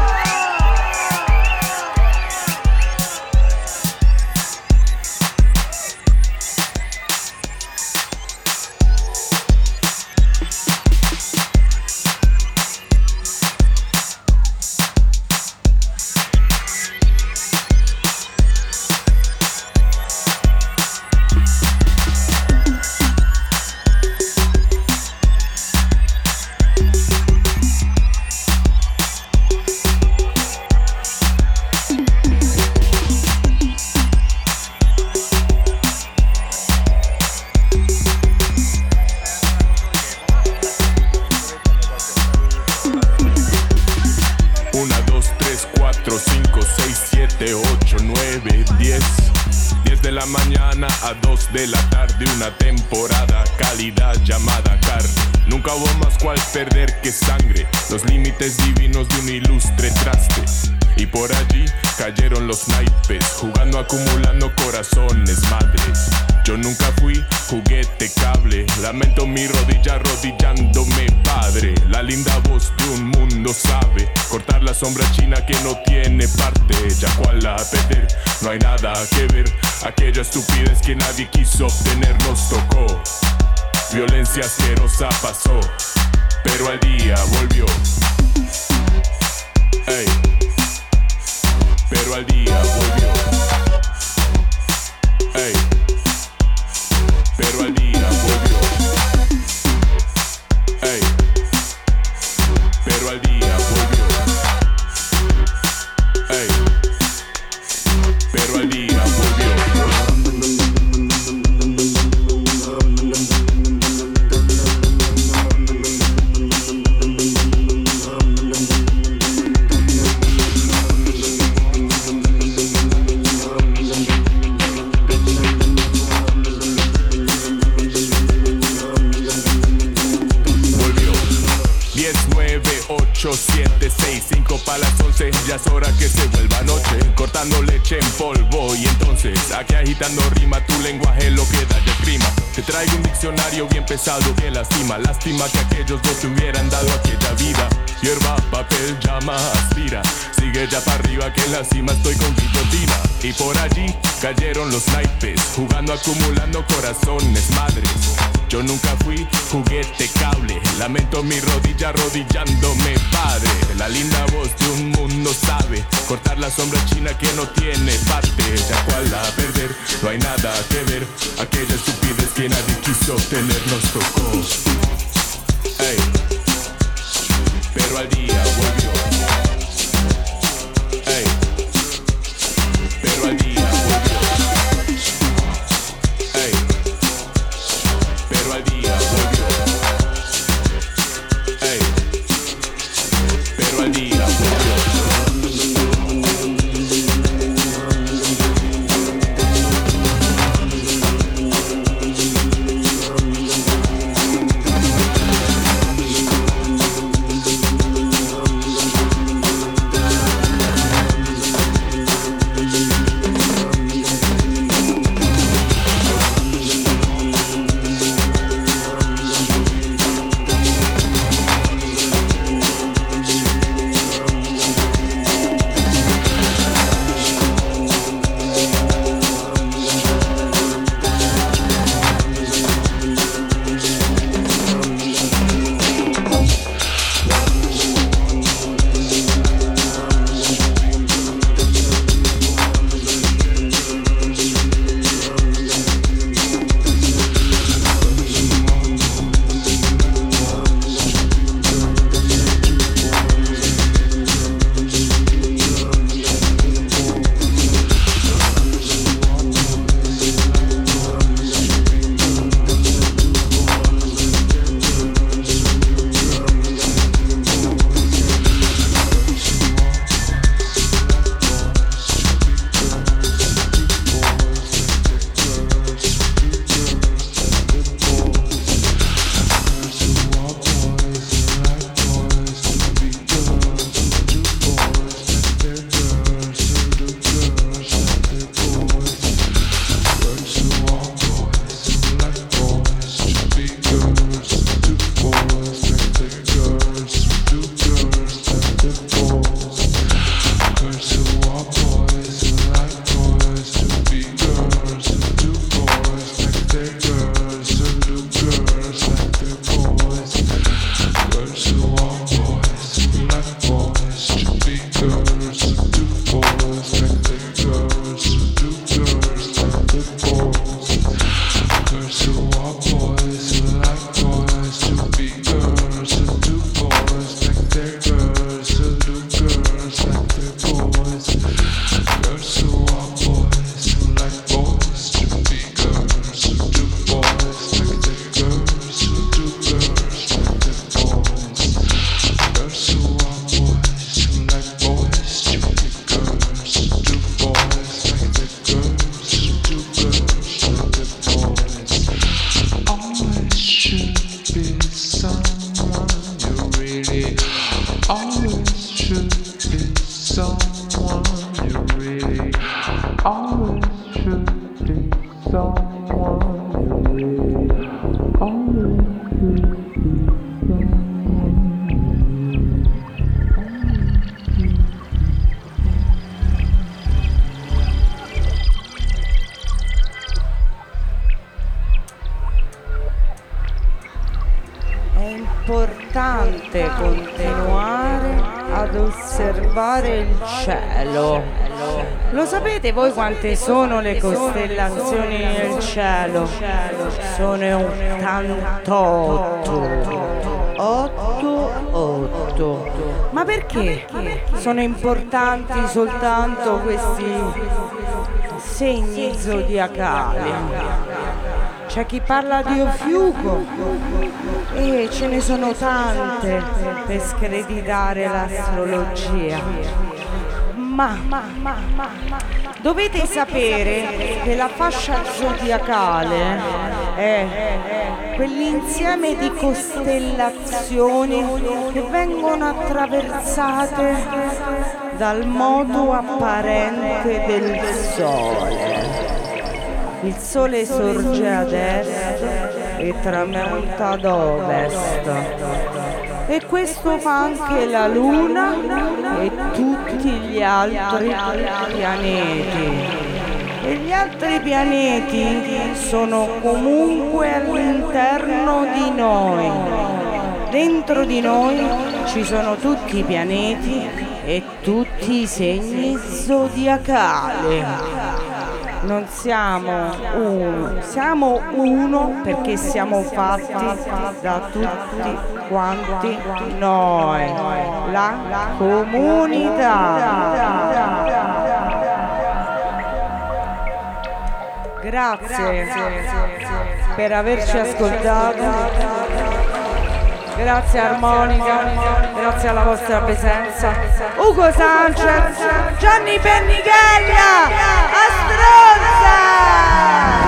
De la tarde, una temporada cálida llamada carne. Nunca hubo más cual perder que sangre, los límites divinos de un ilustre traste. Y por allí cayeron los naipes, jugando, acumulando corazones madres. Yo nunca fui juguete cable, lamento mi rodilla arrodillándome padre. La linda voz de un mundo sabe cortar la sombra china que no tiene parte. Ya cual a perder, no hay nada que ver. Aquella estupidez que nadie quiso obtener nos tocó. Violencia asquerosa pasó, pero al día volvió. Ey, pero al día volvió. Ey, pero al día volvió. Ey, pero al día volvió. Ey, pero al día volvió. siete, seis, cinco pa' las once, ya es hora que se vuelva noche. Cortando leche en polvo y entonces aquí agitando rima, tu lenguaje lo que da ya crima. Te traigo un diccionario bien pesado que lastima. Lástima que aquellos dos te hubieran dado aquella vida. Hierba, papel, llama, aspira. Sigue ya para arriba que en la cima estoy con guillotina. Y por allí cayeron los naipes, jugando, acumulando corazones madres. Yo nunca fui juguete cable, lamento mi rodilla arrodillándome, padre. La linda voz de un mundo sabe cortar la sombra china que no tiene parte. Ya cual a perder, no hay nada que ver. Aquella estupidez que nadie quiso obtener nos tocó. Ey. Pero al día volvió. Ey. Pero al día volvió. Ey. Pero al día volvió. Ey. Pero al día volvió. importante continuare ad osservare il cielo. Lo sapete voi quante sono le costellazioni nel cielo? Sono ottantotto. otto otto. Ma perché sono importanti soltanto questi segni zodiacali? C'è chi parla di Ofiuco e ce ne sono tante per screditare l'astrologia. Ma, ma, ma, ma, ma dovete sapere che la fascia zodiacale è quell'insieme di costellazioni che vengono attraversate dal moto apparente del Sole. Il Sole sorge ad est e tramonta ad ovest. E questo fa anche la Luna e tutti gli altri pianeti. e gli altri pianeti sono comunque all'interno di noi. Dentro di noi ci sono tutti i pianeti e tutti i segni zodiacali. Non siamo uno, siamo uno perché siamo fatti da tutti quanti noi, la comunità. Grazie per averci ascoltato. Grazie Armonica, grazie alla vostra presenza. Ugo Sanchez, Gianni Pennichella, a stronza!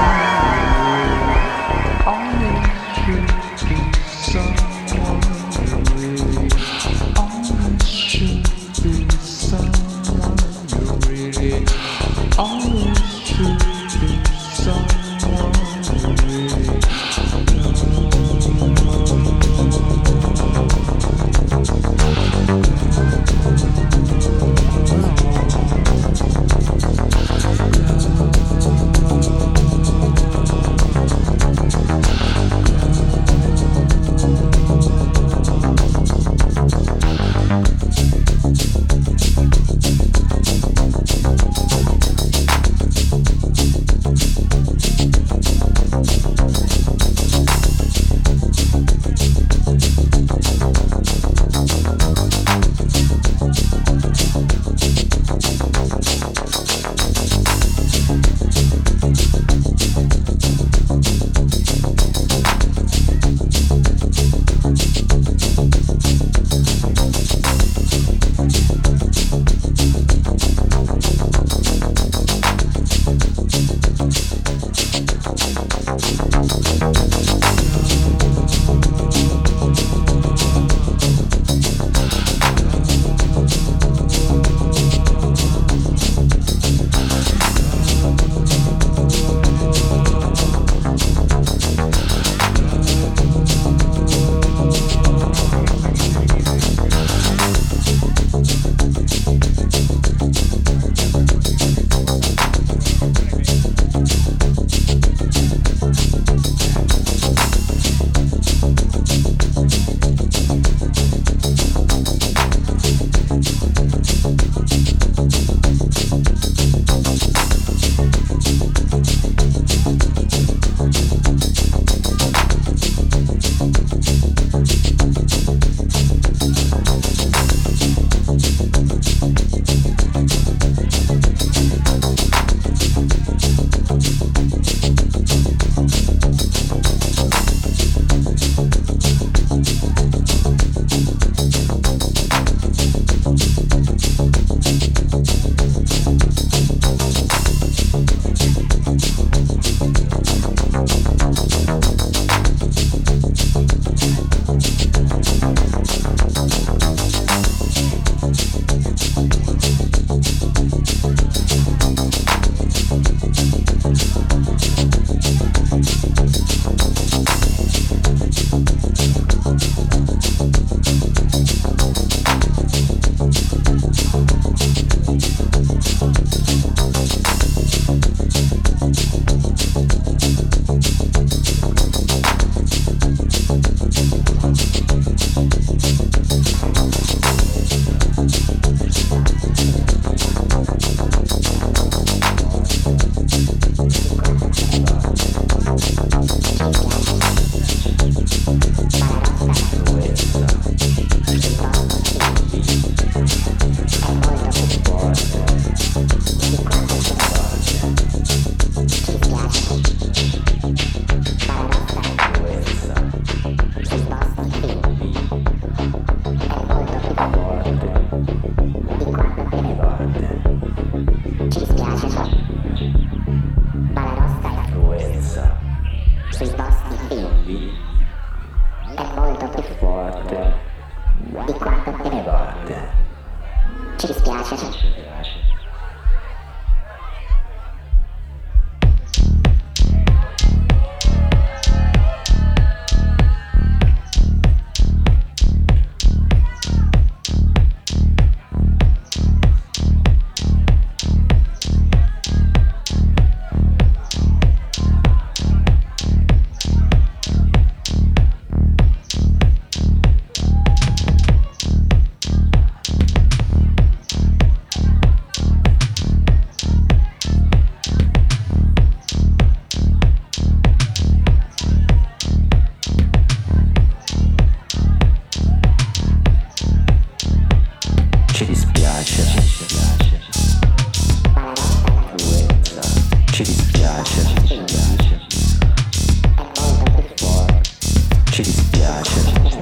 dispiace,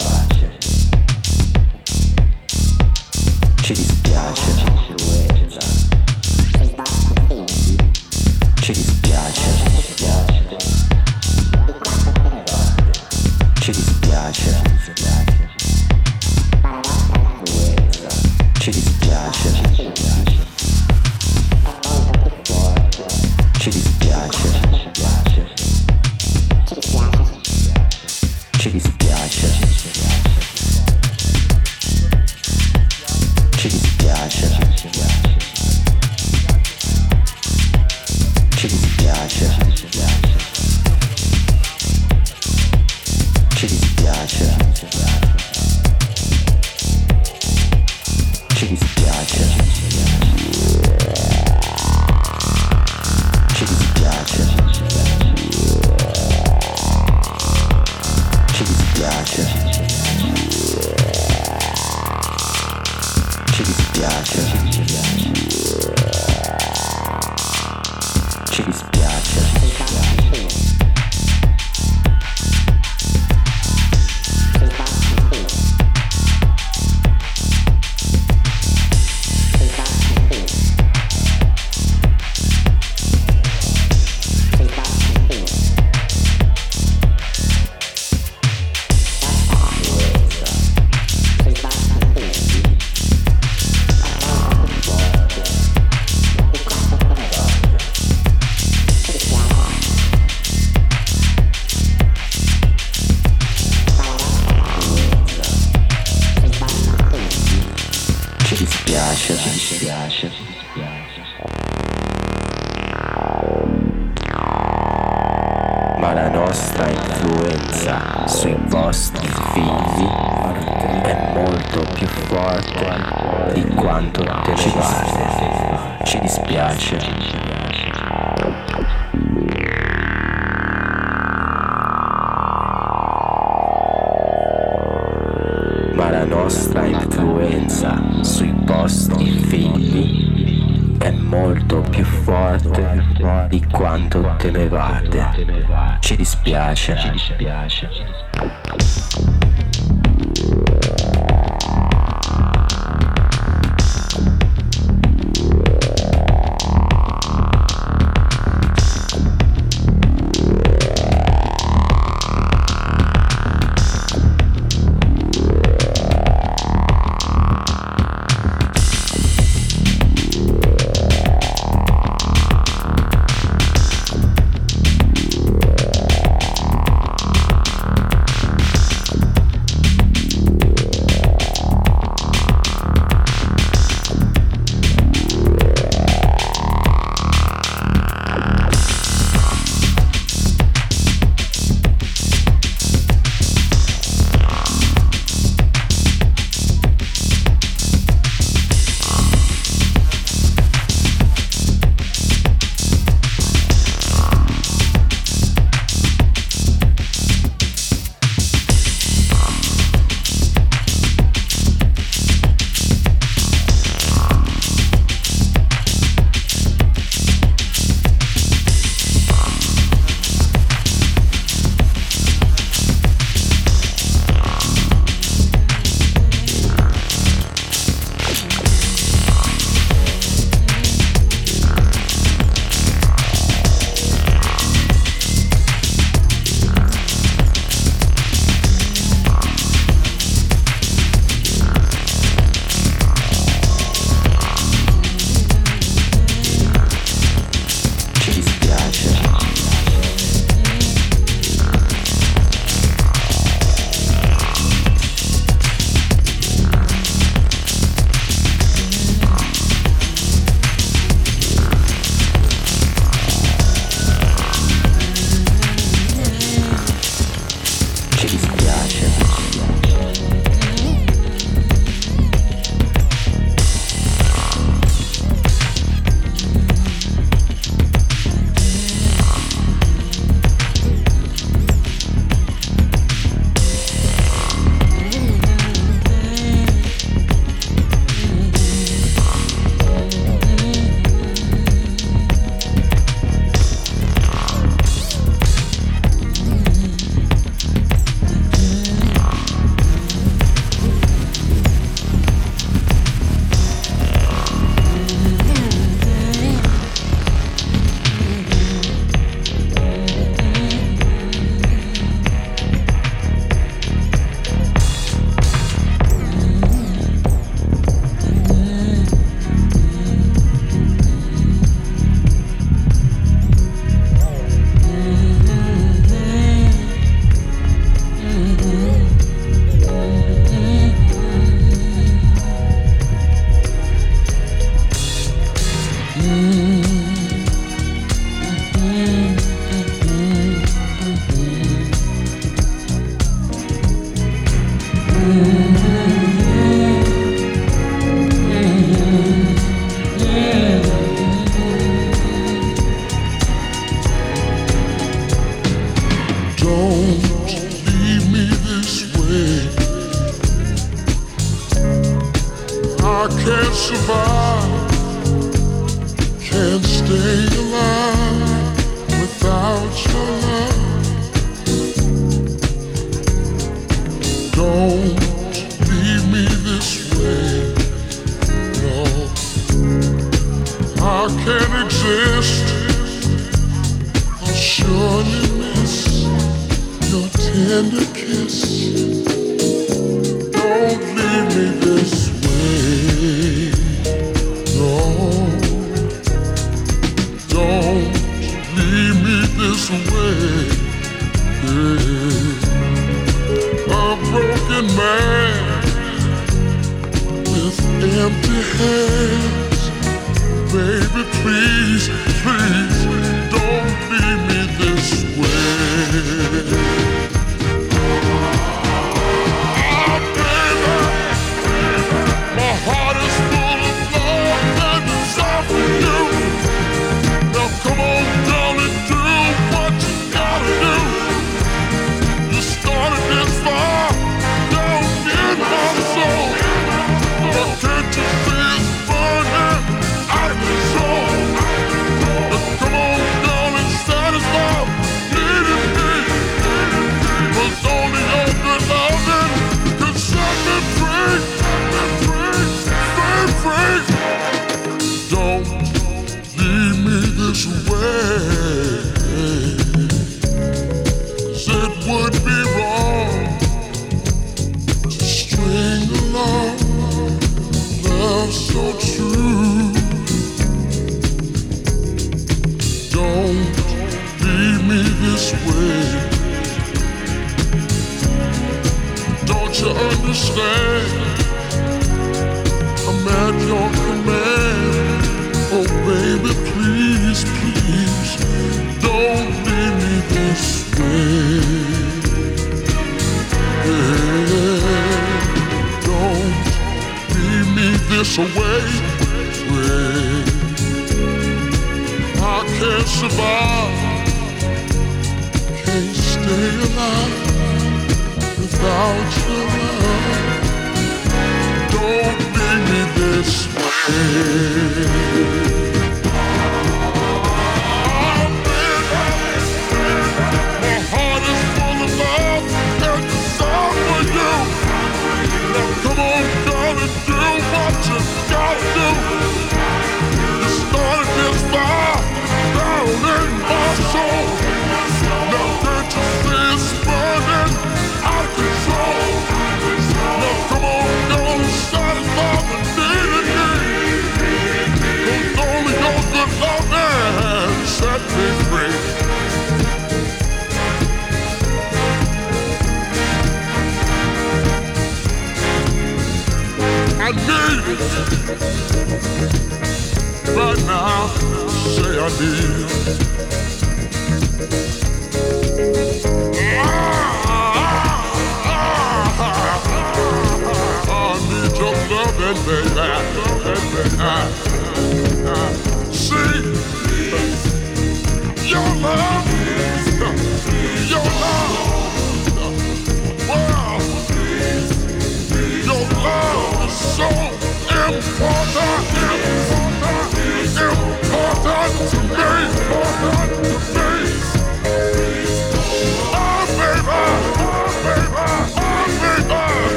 ci dispiace, ci dispiace, ci dispiace, ci dispiace, ci dispiace, ci dispiace, ci dispiace, ci dispiace, ci dispiace, ci dispiace, ci dispiace, ci dispiace, ci dispiace, ci dispiace, ma la nostra influenza sui vostri figli è molto più forte di quanto te ne pare. Ci dispiace. Ma la nostra influenza sui vostri figli è molto più forte di quanto temevate. Ci dispiace. Ci dispiace.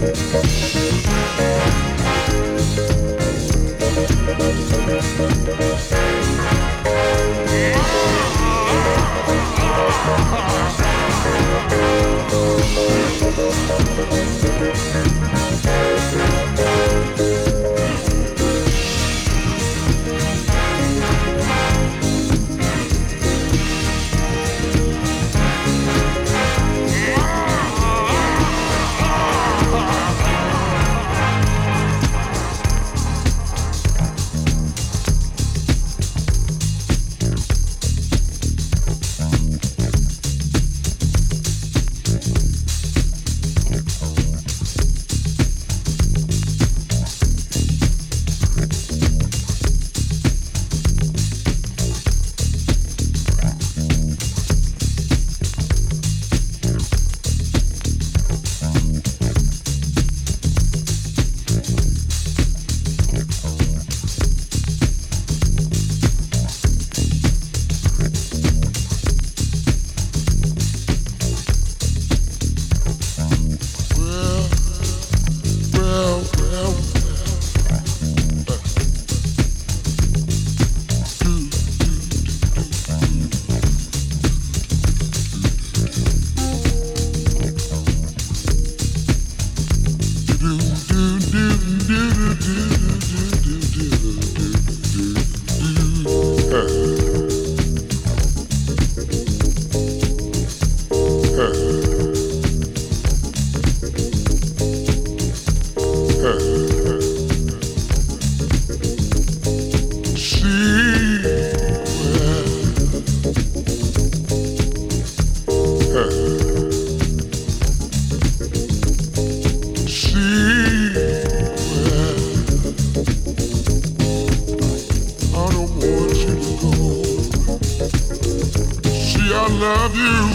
love you.